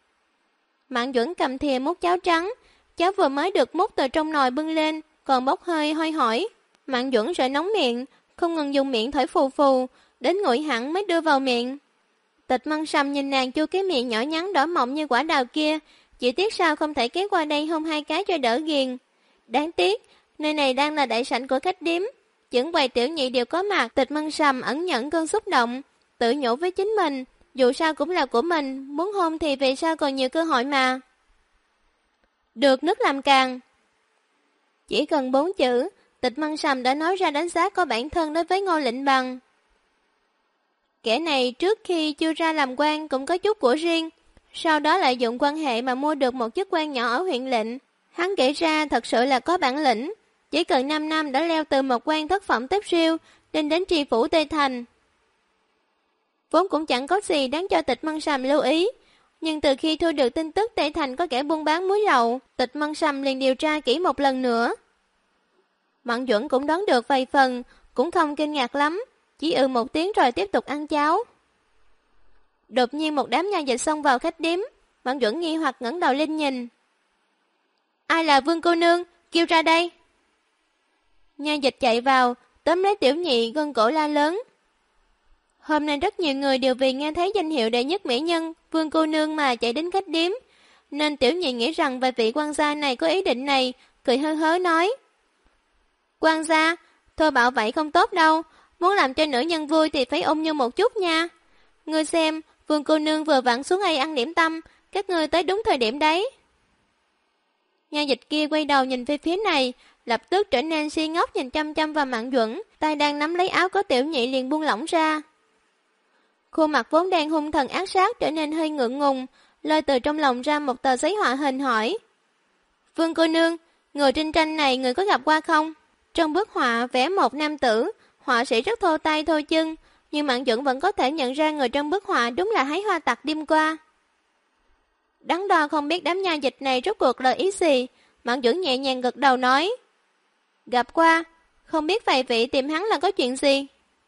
Mạn Duẩn cầm thìa múc cháo trắng, cháo vừa mới được múc từ trong nồi bưng lên, còn bốc hơi hôi hỏi. Mạn Duẩn sợ nóng miệng, không ngừng dùng miệng thổi phù phù, đến nguội hẳn mới đưa vào miệng. Tịch Măng Sầm nhìn nàng chu cái miệng nhỏ nhắn đỏ mọng như quả đào kia, chỉ tiếc sao không thể kéo qua đây hôn hai cái cho đỡ ghiền. Đáng tiếc, nơi này đang là đại sảnh của khách điếm, những quầy tiểu nhị đều có mặt. Tịch Măng Sầm ẩn nhận cơn xúc động, tự nhủ với chính mình, dù sao cũng là của mình, muốn hôn thì về sau còn nhiều cơ hội mà. Được nước làm càng. Chỉ cần 4 chữ, Tịch Măng Sầm đã nói ra đánh giá của bản thân đối với Ngô Lĩnh Bằng. Kẻ này trước khi chưa ra làm quan cũng có chút của riêng, sau đó lại dụng quan hệ mà mua được một chức quan nhỏ ở huyện lệnh. Hắn kể ra thật sự là có bản lĩnh, chỉ cần 5 năm đã leo từ một quan thất phẩm tiếp siêu lên đến tri phủ Tây Thành. Vốn cũng chẳng có gì đáng cho Tịch Măng Sầm lưu ý, nhưng từ khi thu được tin tức Tây Thành có kẻ buôn bán muối lậu, Tịch Măng Sầm liền điều tra kỹ một lần nữa. Mạn Duẩn cũng đoán được vài phần, cũng không kinh ngạc lắm, chỉ một tiếng rồi tiếp tục ăn cháo. Đột nhiên một đám nha dịch xông vào khách điếm, Mạn Duẩn nghi hoặc ngẩng đầu lên nhìn. Ai là Vương cô nương, kêu ra đây. Nha dịch chạy vào, tóm lấy tiểu nhị gân cổ la lớn. Hôm nay rất nhiều người đều vì nghe thấy danh hiệu đệ nhất mỹ nhân, Vương cô nương mà chạy đến khách điếm, nên tiểu nhị nghĩ rằng vài vị quan gia này có ý định này, cười hớ hớ nói. Quan gia, thôi bảo vậy không tốt đâu, muốn làm cho nữ nhân vui thì phải ung như một chút nha. Ngươi xem, Vương cô nương vừa vặn xuống đây ăn điểm tâm, các ngươi tới đúng thời điểm đấy. Nha dịch kia quay đầu nhìn về phía này, lập tức trở nên si ngốc nhìn chăm chăm vào Mạn Duẩn, tay đang nắm lấy áo của tiểu nhị liền buông lỏng ra. Khuôn mặt vốn đang hung thần ác sát trở nên hơi ngượng ngùng, lôi từ trong lòng ra một tờ giấy họa hình hỏi. Vương cô nương, người trên tranh này người có gặp qua không? Trong bức họa vẽ một nam tử, họa sĩ rất thô tay thô chân, nhưng Mạn Duẩn vẫn có thể nhận ra người trong bức họa đúng là hái hoa tặc đêm qua. Đắn đo không biết đám nha dịch này rốt cuộc lời ý gì, Mạn Duẩn nhẹ nhàng gật đầu nói. Gặp qua, không biết vài vị tìm hắn là có chuyện gì?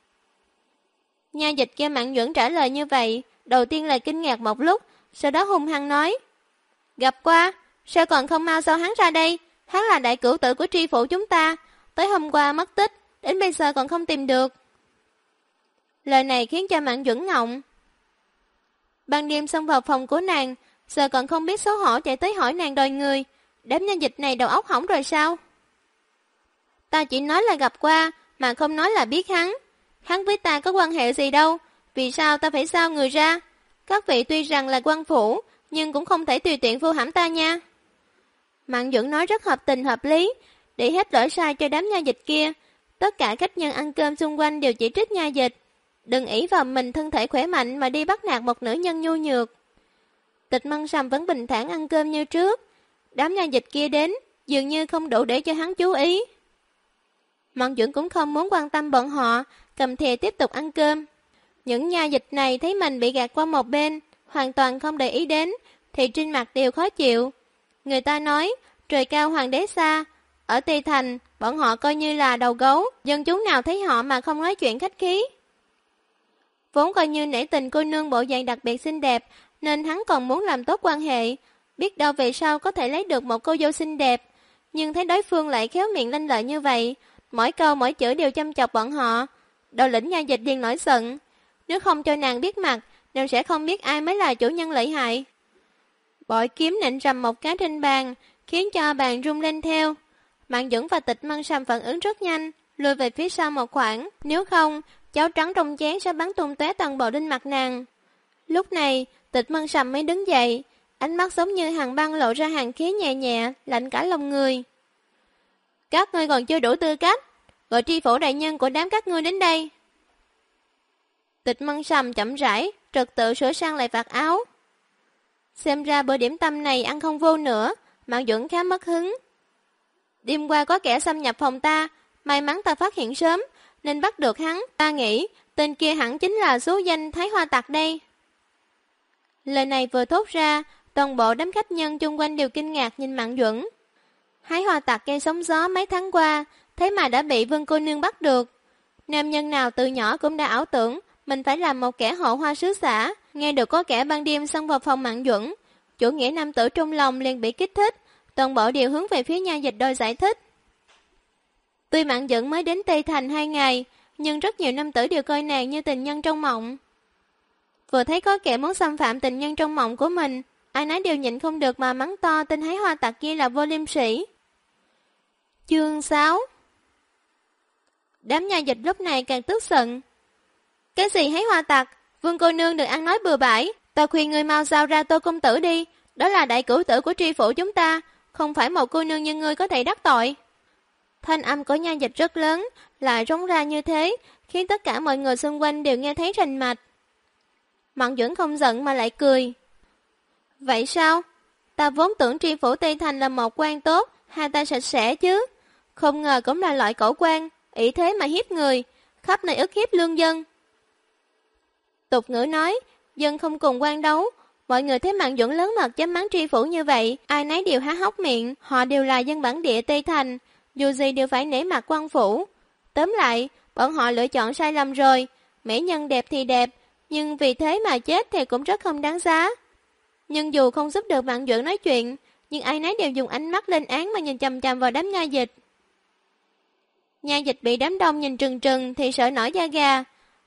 Nha dịch kia Mạn Duẩn trả lời như vậy, đầu tiên là kinh ngạc một lúc, sau đó hung hăng nói. Gặp qua, sao còn không mau sao hắn ra đây? Hắn là đại cửu tử của tri phủ chúng ta, tới hôm qua mất tích, đến bây giờ còn không tìm được. Lời này khiến cho Mạn Duẩn ngọng. Ban đêm xông vào phòng của nàng, giờ còn không biết xấu hổ chạy tới hỏi nàng đòi người. Đám nha dịch này đầu óc hỏng rồi sao? Ta chỉ nói là gặp qua, mà không nói là biết hắn. Hắn với ta có quan hệ gì đâu, vì sao ta phải sao người ra? Các vị tuy rằng là quan phủ, nhưng cũng không thể tùy tiện vu hãm ta nha. Mạn Duẩn nói rất hợp tình hợp lý, để hết lỗi sai cho đám nha dịch kia. Tất cả khách nhân ăn cơm xung quanh đều chỉ trích nha dịch. Đừng ỷ vào mình thân thể khỏe mạnh mà đi bắt nạt một nữ nhân nhu nhược. Tịch Măng Sầm vẫn bình thản ăn cơm như trước. Đám nha dịch kia đến, dường như không đủ để cho hắn chú ý. Mạn Duẩn cũng không muốn quan tâm bọn họ, cầm thìa tiếp tục ăn cơm. Những nha dịch này thấy mình bị gạt qua một bên, hoàn toàn không để ý đến, thì trên mặt đều khó chịu. Người ta nói, trời cao hoàng đế xa, ở Tây Thành, bọn họ coi như là đầu gấu, dân chúng nào thấy họ mà không nói chuyện khách khí. Vốn coi như nể tình cô nương bộ dạng đặc biệt xinh đẹp, nên hắn còn muốn làm tốt quan hệ, biết đâu về sau có thể lấy được một cô dâu xinh đẹp, nhưng thấy đối phương lại khéo miệng lanh lợi như vậy, mỗi câu mỗi chữ đều châm chọc bọn họ. Đầu lĩnh nha dịch liền nổi giận, nếu không cho nàng biết mặt, nàng sẽ không biết ai mới là chủ nhân lợi hại. Bội kiếm nện rầm một cái trên bàn, khiến cho bàn rung lên theo. Mạn Duẩn và Tịch Măng Sầm phản ứng rất nhanh, lùi về phía sau một khoảng, nếu không, cháo trắng trong chén sẽ bắn tung tóe toàn bộ lên mặt nàng. Lúc này, Tịch Măng Sầm mới đứng dậy, ánh mắt giống như hàng băng lộ ra hàng khí nhẹ nhẹ, lạnh cả lòng người. Các ngươi còn chưa đủ tư cách, gọi tri phủ đại nhân của đám các ngươi đến đây. Tịch Măng Sầm chậm rãi, trật tự sửa sang lại vạt áo. Xem ra bữa điểm tâm này ăn không vô nữa, Mạn Duẩn khá mất hứng. Đêm qua có kẻ xâm nhập phòng ta, may mắn ta phát hiện sớm, nên bắt được hắn. Ta nghĩ, tên kia hẳn chính là số danh Thái Hoa Tặc đây. Lời này vừa thốt ra, toàn bộ đám khách nhân chung quanh đều kinh ngạc nhìn Mạn Duẩn. Thái Hoa Tặc gây sóng gió mấy tháng qua, thế mà đã bị Vân cô nương bắt được. Nam nhân nào từ nhỏ cũng đã ảo tưởng mình phải làm một kẻ hộ hoa sứ xã. Nghe được có kẻ ban đêm xông vào phòng Mạn Duẩn, chủ nghĩa nam tử trong lòng liền bị kích thích, toàn bộ đều hướng về phía nha dịch đòi giải thích. Tuy Mạn Duẩn mới đến Tây Thành 2 ngày, nhưng rất nhiều nam tử đều coi nàng như tình nhân trong mộng. Vừa thấy có kẻ muốn xâm phạm tình nhân trong mộng của mình, ai nấy đều nhịn không được mà mắng to tên Hái Hoa Tặc kia là vô liêm sỉ. Chương 6. Đám nha dịch lúc này càng tức giận. Cái gì Hái Hoa Tặc? Vương cô nương đừng ăn nói bừa bãi, ta khuyên ngươi mau giao ra Tô công tử đi, đó là đại cửu tử của tri phủ chúng ta, không phải một cô nương như ngươi có thể đắc tội. Thanh âm của nha dịch rất lớn, lại rống ra như thế, khiến tất cả mọi người xung quanh đều nghe thấy rành mạch. Mạn Duẩn không giận mà lại cười. Vậy sao? Ta vốn tưởng tri phủ Tây Thành là một quan tốt, hai tay sạch sẽ chứ. Không ngờ cũng là loại cẩu quan, ỷ thế mà hiếp người, khắp nơi ức hiếp lương dân. Tục ngữ nói, dân không cùng quan đấu. Mọi người thấy Mạn Duẩn lớn mật chấm mắng tri phủ như vậy, ai nấy đều há hốc miệng, họ đều là dân bản địa Tây Thành, dù gì đều phải nể mặt quan phủ. Tóm lại, bọn họ lựa chọn sai lầm rồi, mỹ nhân đẹp thì đẹp, nhưng vì thế mà chết thì cũng rất không đáng giá. Nhưng dù không giúp được Mạn Duẩn nói chuyện, nhưng ai nấy đều dùng ánh mắt lên án mà nhìn chằm chằm vào đám nha dịch. Nha dịch bị đám đông nhìn trừng trừng thì sợ nổi da gà.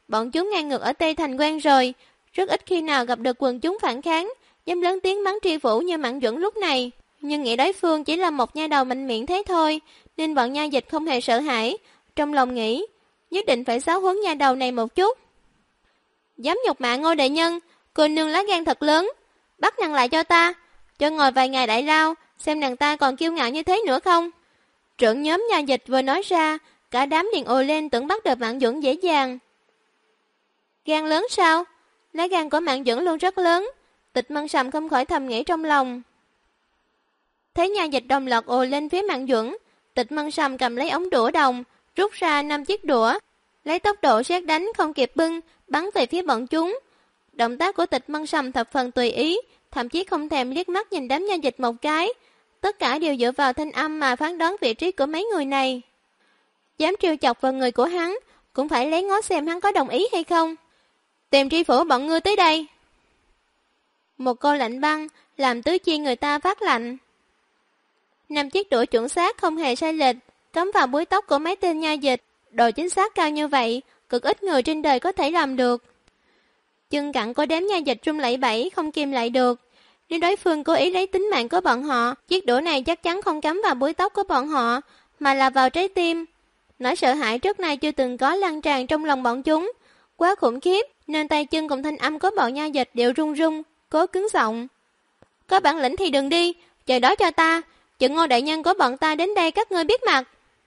Bọn chúng ngang ngược ở Tây Thành quen rồi, rất ít khi nào gặp được quần chúng phản kháng, dám lớn tiếng mắng tri phủ như Mạn Duẩn lúc này. Nhưng nghĩ đối phương chỉ là một nha đầu mạnh miệng thế thôi, nên bọn nha dịch không hề sợ hãi. Trong lòng nghĩ, nhất định phải giáo huấn nha đầu này một chút. Dám nhục mạ Ngô đại nhân, cô nương lá gan thật lớn, bắt nàng lại cho ta, cho ngồi vài ngày đại lao, xem nàng ta còn kiêu ngạo như thế nữa không. Trưởng nhóm nha dịch vừa nói ra, cả đám liền ồ lên tưởng bắt được Mạn Duẩn dễ dàng. Gan lớn sao? Lá gan của Mạn Duẩn luôn rất lớn. Tịch Mân Sầm không khỏi thầm nghĩ trong lòng. Thấy nha dịch đồng loạt ồ lên phía Mạn Duẩn, Tịch Mân Sầm cầm lấy ống đũa đồng, rút ra 5 chiếc đũa, lấy tốc độ sét đánh không kịp bưng, bắn về phía bọn chúng. Động tác của Tịch Mân Sầm thập phần tùy ý, thậm chí không thèm liếc mắt nhìn đám nha dịch một cái. Tất cả đều dựa vào thanh âm mà phán đoán vị trí của mấy người này. Dám trêu chọc vào người của hắn, cũng phải lấy ngó xem hắn có đồng ý hay không. Tìm tri phủ bọn ngươi tới đây. Một câu lạnh băng làm tứ chi người ta phát lạnh. 5 chiếc đũa chuẩn xác không hề sai lệch, cắm vào búi tóc của mấy tên nha dịch. Độ chính xác cao như vậy, cực ít người trên đời có thể làm được. Chân cẳng của đám nha dịch rung lẩy bẩy không kìm lại được. Nếu đối phương cố ý lấy tính mạng của bọn họ, chiếc đũa này chắc chắn không cắm vào búi tóc của bọn họ, mà là vào trái tim. Nỗi sợ hãi trước nay chưa từng có lan tràn trong lòng bọn chúng, quá khủng khiếp, nên tay chân cùng thanh âm của bọn nha dịch đều run run, cố cứng giọng. Có bản lĩnh thì đừng đi, chờ đó cho ta, chừng Ngô đại nhân của bọn ta đến đây các ngươi biết mặt.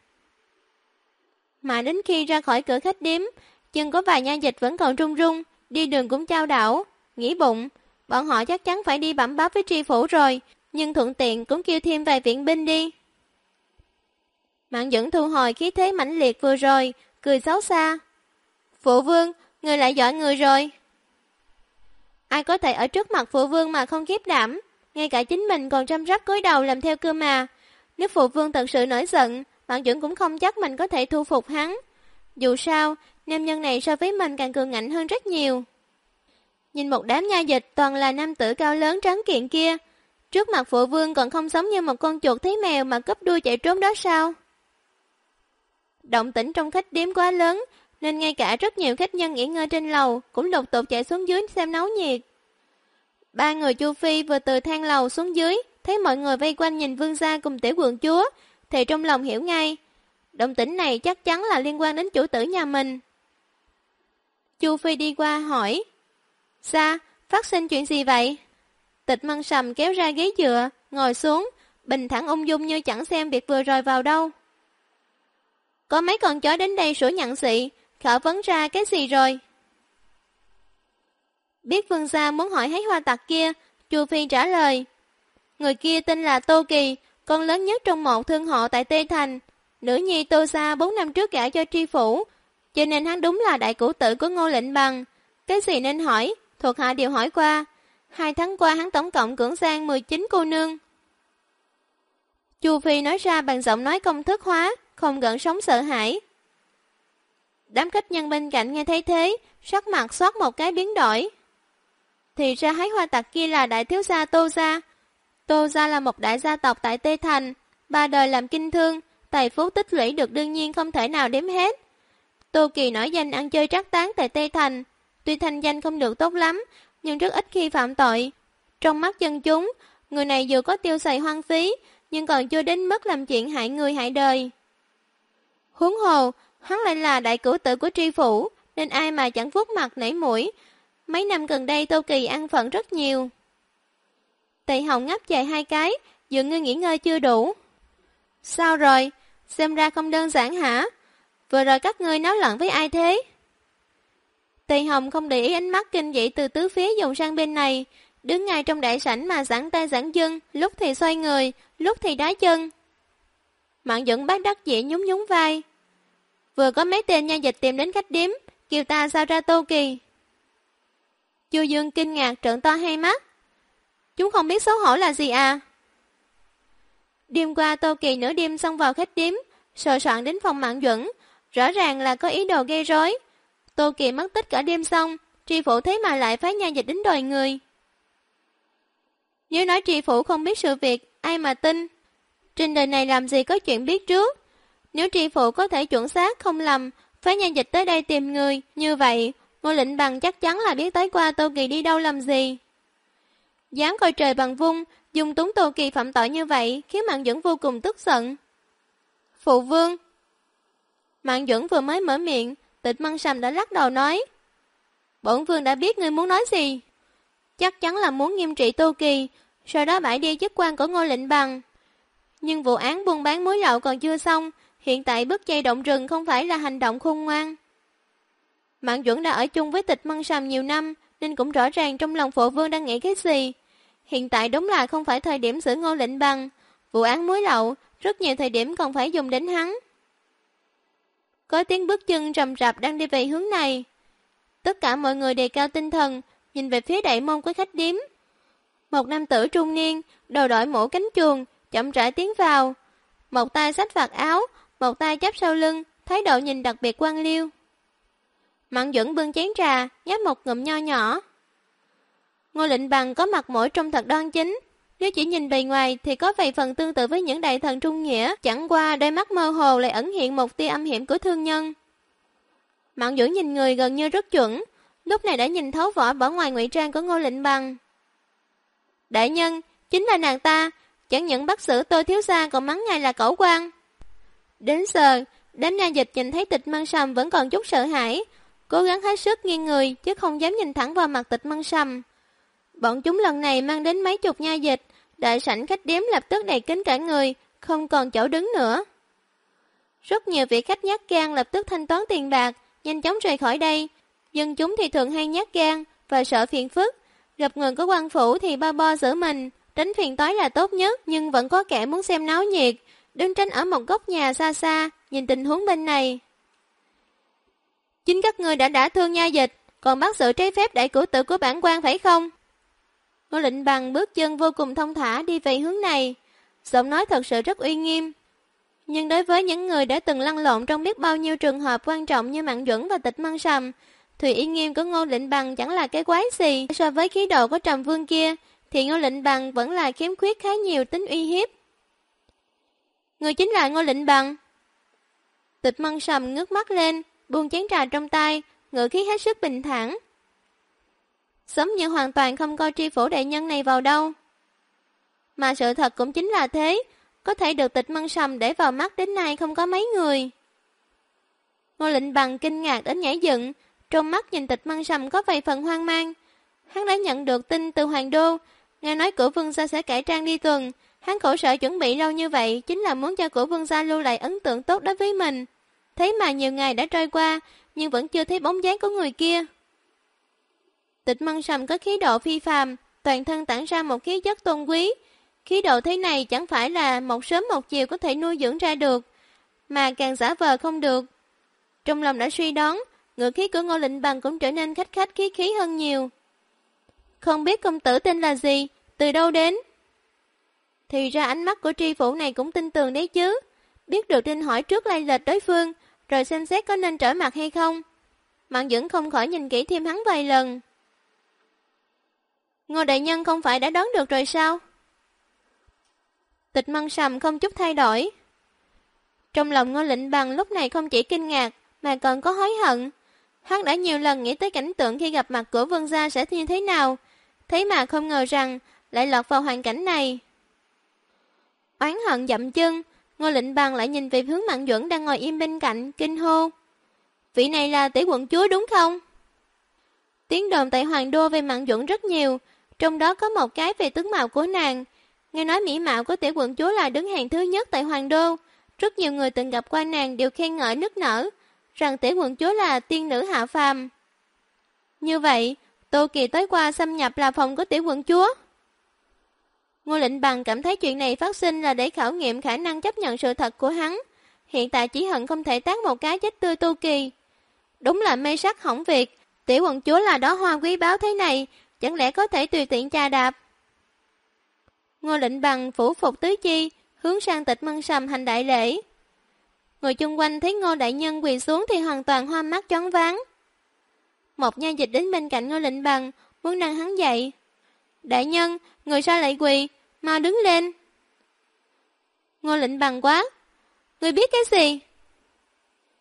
Mà đến khi ra khỏi cửa khách điếm, chân của vài nha dịch vẫn còn run run, đi đường cũng chao đảo, nghĩ bụng, bọn họ chắc chắn phải đi bẩm báo với tri phủ rồi, nhưng thuận tiện cũng kêu thêm vài viện binh đi. Mạn Duẩn thu hồi khí thế mãnh liệt vừa rồi, cười xấu xa. Phụ vương, người lại giỏi người rồi. Ai có thể ở trước mặt phụ vương mà không khiếp đảm, ngay cả chính mình còn trăm rắp cúi đầu làm theo cơ mà. Nếu phụ vương thật sự nổi giận, Mạn Duẩn cũng không chắc mình có thể thu phục hắn. Dù sao, nam nhân này so với mình càng cường ngạnh hơn rất nhiều. Nhìn một đám nha dịch toàn là nam tử cao lớn trắng kiện kia, trước mặt phụ vương còn không giống như một con chuột thấy mèo mà cúp đuôi chạy trốn đó sao? Động tĩnh trong khách điếm quá lớn, nên ngay cả rất nhiều khách nhân nghỉ ngơi trên lầu cũng lục tục chạy xuống dưới xem náo nhiệt. 3 người Chu Phi vừa từ thang lầu xuống dưới, thấy mọi người vây quanh nhìn vương gia cùng tiểu quận chúa, thì trong lòng hiểu ngay, động tĩnh này chắc chắn là liên quan đến chủ tử nhà mình. Chu Phi đi qua hỏi, Sa, phát sinh chuyện gì vậy? Tịch Mân Sầm kéo ra ghế dựa, ngồi xuống, bình thản ung dung như chẳng xem việc vừa rồi vào đâu. Có mấy con chó đến đây sủa nhặng xị, khảo vấn ra cái gì rồi? Biết vương gia muốn hỏi hái hoa tặc kia, Chu Phi trả lời. Người kia tên là Tô Kỳ, con lớn nhất trong một thương họ tại Tây Thành. Nữ nhi Tô Sa 4 năm trước gả cho tri phủ, cho nên hắn đúng là đại cửu tử của Ngô Lệnh Bằng. Cái gì nên hỏi, thuộc hạ đều hỏi qua. 2 tháng qua hắn tổng cộng cưỡng gian 19 cô nương. Chu Phi nói ra bằng giọng nói công thức hóa, không gợn sóng sợ hãi. Đám khách nhân bên cạnh nghe thấy thế, sắc mặt xoát một cái biến đổi. Thì ra hái hoa tặc kia là đại thiếu gia Tô Gia. Tô Gia là một đại gia tộc tại Tây Thành, 3 đời làm kinh thương, tài phú tích lũy được đương nhiên không thể nào đếm hết. Tô Kỳ nổi danh ăn chơi trác tán tại Tây Thành, tuy thanh danh không được tốt lắm, nhưng rất ít khi phạm tội. Trong mắt dân chúng, người này dù có tiêu xài hoang phí, nhưng còn chưa đến mức làm chuyện hại người hại đời. Huống hồ, hắn lại là đại cửu tử của tri phủ, nên ai mà chẳng vuốt mặt nảy mũi. Mấy năm gần đây Tô Kỳ ăn phận rất nhiều. Tỳ Hồng ngáp dài 2 cái, dường như nghỉ ngơi chưa đủ. Sao rồi? Xem ra không đơn giản hả? Vừa rồi các ngươi náo loạn với ai thế? Tỳ Hồng không để ý ánh mắt kinh dị từ tứ phía dồn sang bên này, đứng ngay trong đại sảnh mà giãn tay giãn chân, lúc thì xoay người, lúc thì đá chân. Mạn Duẩn bác đắc dĩ nhún nhún vai. Vừa có mấy tên nha dịch tìm đến khách điếm, kêu ta sao ra Tô Kỳ. Chu Dương kinh ngạc trợn to hai mắt. Chúng không biết xấu hổ là gì à? Đêm qua Tô Kỳ nửa đêm xông vào khách điếm, sờ soạn đến phòng Mạn Duẩn, rõ ràng là có ý đồ gây rối. Tô Kỳ mất tích cả đêm xong, tri phủ thế mà lại phái nha dịch đến đòi người. Nếu nói tri phủ không biết sự việc, ai mà tin? Trên đời này làm gì có chuyện biết trước? Nếu tri phủ có thể chuẩn xác không lầm, phái nha dịch tới đây tìm người, như vậy, Ngô Lệnh Bằng chắc chắn là biết tới qua Tô Kỳ đi đâu làm gì. Dám coi trời bằng vung, dùng túng Tô Kỳ phạm tội như vậy, khiến Mạn Duẩn vô cùng tức giận. Phụ vương. Mạn Duẩn vừa mới mở miệng, Tịch Măng Sầm đã lắc đầu nói. Bổn vương đã biết ngươi muốn nói gì. Chắc chắn là muốn nghiêm trị Tô Kỳ, sau đó bãi đi chức quan của Ngô Lệnh Bằng. Nhưng vụ án buôn bán muối lậu còn chưa xong, hiện tại bức dây động rừng không phải là hành động khôn ngoan. Mạn Duẩn đã ở chung với Tịch Măng Sầm nhiều năm, nên cũng rõ ràng trong lòng phụ vương đang nghĩ cái gì. Hiện tại đúng là không phải thời điểm xử Ngô Lệnh Bằng. Vụ án muối lậu, rất nhiều thời điểm còn phải dùng đến hắn. Có tiếng bước chân rầm rập đang đi về hướng này. Tất cả mọi người đề cao tinh thần, nhìn về phía đại môn của khách điếm. Một nam tử trung niên, đầu đội mũ cánh chuồn, chậm rãi tiến vào. Một tay xách vạt áo, một tay chắp sau lưng, thái độ nhìn đặc biệt quan liêu. Mạn Duẩn bưng chén trà, nhấp một ngụm nho nhỏ. Ngô Lệnh Bằng có mặt mũi trông thật đoan chính. Nếu chỉ nhìn bề ngoài thì có vài phần tương tự với những đại thần trung nghĩa, chẳng qua đôi mắt mơ hồ lại ẩn hiện một tia âm hiểm của thương nhân. Mạn Duẩn nhìn người gần như rất chuẩn, lúc này đã nhìn thấu vỏ bỏ ngoài ngụy trang của Ngô Lệnh Bằng. Đại nhân, chính là nàng ta, chẳng những bắt xử Tô thiếu gia còn mắng ngài là cẩu quan. Đến giờ, đám nha dịch nhìn thấy Tịch Măng Sầm vẫn còn chút sợ hãi, cố gắng hết sức nghiêng người chứ không dám nhìn thẳng vào mặt Tịch Măng Sầm. Bọn chúng lần này mang đến mấy chục nha dịch, đại sảnh khách điếm lập tức đầy kín cả người, không còn chỗ đứng nữa. Rất nhiều vị khách nhát gan lập tức thanh toán tiền bạc, nhanh chóng rời khỏi đây. Dân chúng thì thường hay nhát gan và sợ phiền phức, gặp người có quan phủ thì ba bo giữ mình, tránh phiền toái là tốt nhất, nhưng vẫn có kẻ muốn xem náo nhiệt, đứng tránh ở một góc nhà xa xa, nhìn tình huống bên này. Chính các ngươi đã thương nha dịch, còn bắt giữ trái phép đại cửu tử của bản quan phải không? Ngô Lệnh Bằng bước chân vô cùng thông thả đi về hướng này, giọng nói thật sự rất uy nghiêm. Nhưng đối với những người đã từng lăn lộn trong biết bao nhiêu trường hợp quan trọng như Mạn Duẩn và Tịch Măng Sầm, thì uy nghiêm của Ngô Lệnh Bằng chẳng là cái quái gì. So với khí độ của Trầm Vương kia, thì Ngô Lệnh Bằng vẫn là khiếm khuyết khá nhiều tính uy hiếp. Người chính là Ngô Lệnh Bằng. Tịch Măng Sầm ngước mắt lên, buông chén trà trong tay, ngữ khí hết sức bình thản. Giống như hoàn toàn không coi tri phủ đại nhân này vào đâu. Mà sự thật cũng chính là thế, có thể được Tịch Măng Sầm để vào mắt đến nay không có mấy người. Ngô Lệnh Bằng kinh ngạc đến nhảy dựng, trong mắt nhìn Tịch Măng Sầm có vài phần hoang mang. Hắn đã nhận được tin từ Hoàng Đô, nghe nói Cửu Vương gia sẽ cải trang đi tuần. Hắn khổ sở chuẩn bị lâu như vậy chính là muốn cho Cửu Vương gia lưu lại ấn tượng tốt đối với mình. Thế mà nhiều ngày đã trôi qua, nhưng vẫn chưa thấy bóng dáng của người kia. Tịch Măng Sầm có khí độ phi phàm, toàn thân tản ra một khí chất tôn quý. Khí độ thế này chẳng phải là một sớm một chiều có thể nuôi dưỡng ra được, mà càng giả vờ không được. Trong lòng đã suy đoán, ngữ khí của Ngô Lệnh Bằng cũng trở nên khách khách khí khí hơn nhiều. Không biết công tử tên là gì, từ đâu đến? Thì ra ánh mắt của tri phủ này cũng tin tường đấy chứ. Biết được tin hỏi trước lai lịch đối phương, rồi xem xét có nên trở mặt hay không. Mạn Duẩn không khỏi nhìn kỹ thêm hắn vài lần. Ngô đại nhân không phải đã đoán được rồi sao? Tịch Măng Sầm không chút thay đổi. Trong lòng Ngô Lệnh Bằng lúc này không chỉ kinh ngạc, mà còn có hối hận. Hắn đã nhiều lần nghĩ tới cảnh tượng khi gặp mặt của Vương gia sẽ như thế nào, thế mà không ngờ rằng lại lọt vào hoàn cảnh này. Oán hận dậm chân, Ngô Lệnh Bằng lại nhìn về hướng Mạn Duẩn đang ngồi im bên cạnh, kinh hô. Vị này là tỷ quận chúa đúng không? Tiếng đồn tại Hoàng Đô về Mạn Duẩn rất nhiều, trong đó có một cái về tướng mạo của nàng. Nghe nói mỹ mạo của tiểu quận chúa là đứng hàng thứ nhất tại Hoàng Đô. Rất nhiều người từng gặp qua nàng đều khen ngợi nức nở, rằng tiểu quận chúa là tiên nữ hạ phàm. Như vậy, Tô Kỳ tối qua xâm nhập là phòng của tiểu quận chúa. Ngô Lệnh Bằng cảm thấy chuyện này phát sinh là để khảo nghiệm khả năng chấp nhận sự thật của hắn. Hiện tại chỉ hận không thể tát một cái chết tươi Tô Kỳ. Đúng là mê sắc hỏng việc, tiểu quận chúa là đó hoa quý báu thế này, chẳng lẽ có thể tùy tiện chà đạp? Ngô Lệnh Bằng phủ phục tứ chi, hướng sang Tịch Măng Sầm hành đại lễ. Người chung quanh thấy Ngô đại nhân quỳ xuống thì hoàn toàn hoa mắt choáng váng. Một nha dịch đến bên cạnh Ngô Lệnh Bằng, muốn nâng hắn dậy. Đại nhân, người sao lại quỳ, mau đứng lên. Ngô Lệnh Bằng quá, người biết cái gì?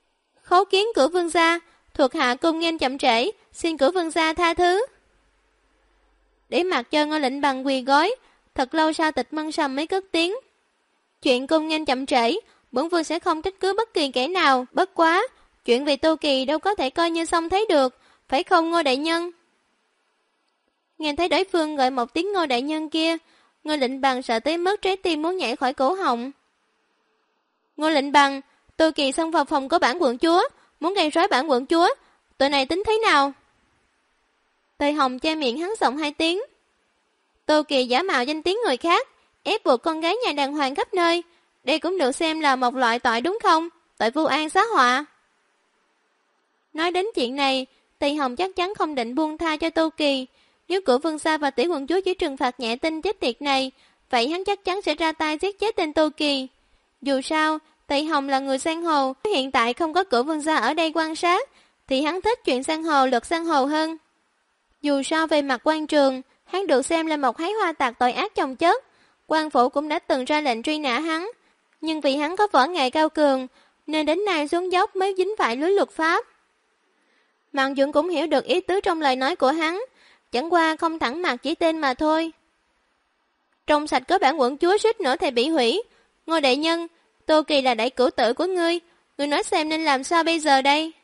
khấu kiến cửu vương gia, thuộc hạ cung nghênh chậm trễ, xin cửu vương gia tha thứ. Để mặc cho Ngô Lệnh Bằng quỳ gối, thật lâu sau Tịch Mân Sầm mới cất tiếng. Chuyện cung nghênh chậm trễ, bổn vương sẽ không trách cứ bất kỳ kẻ nào, bất quá, chuyện về Tô Kỳ đâu có thể coi như xong thấy được, phải không Ngô đại nhân? Nghe thấy đối phương gọi một tiếng Ngô đại nhân kia, Ngô Lệnh Bằng sợ tới mức trái tim muốn nhảy khỏi cổ họng. Ngô Lệnh Bằng, Tô Kỳ xông vào phòng của bản quận chúa, muốn gây rối bản quận chúa, tội này tính thế nào? Tề Hồng che miệng hắn giọng 2 tiếng. Tô Kỳ giả mạo danh tiếng người khác, ép buộc con gái nhà đàng hoàng khắp nơi, đây cũng được xem là một loại tội đúng không? Tội vu oan xá họa. Nói đến chuyện này, Tề Hồng chắc chắn không định buông tha cho Tô Kỳ. Nếu Cửu Vương gia và Tiểu quận chúa chỉ trừng phạt nhẹ tên chết tiệt này, vậy hắn chắc chắn sẽ ra tay giết chết tên Tô Kỳ. Dù sao, Tề Hồng là người giang hồ, hiện tại không có Cửu Vương gia ở đây quan sát, thì hắn thích chuyện giang hồ lượt giang hồ hơn. Dù sao về mặt quan trường, hắn được xem là một hái hoa tạc tội ác chồng chất. Quan phủ cũng đã từng ra lệnh truy nã hắn, nhưng vì hắn có võ nghệ cao cường, nên đến nay xuống dốc mới dính phải lưới luật pháp. Mạn Dũng cũng hiểu được ý tứ trong lời nói của hắn, chẳng qua không thẳng mặt chỉ tên mà thôi. Trong sạch có bản quận chúa suýt nữa thì bị hủy. Ngô đại nhân, Tô Kỳ là đại cửu tử của ngươi nói xem nên làm sao bây giờ đây?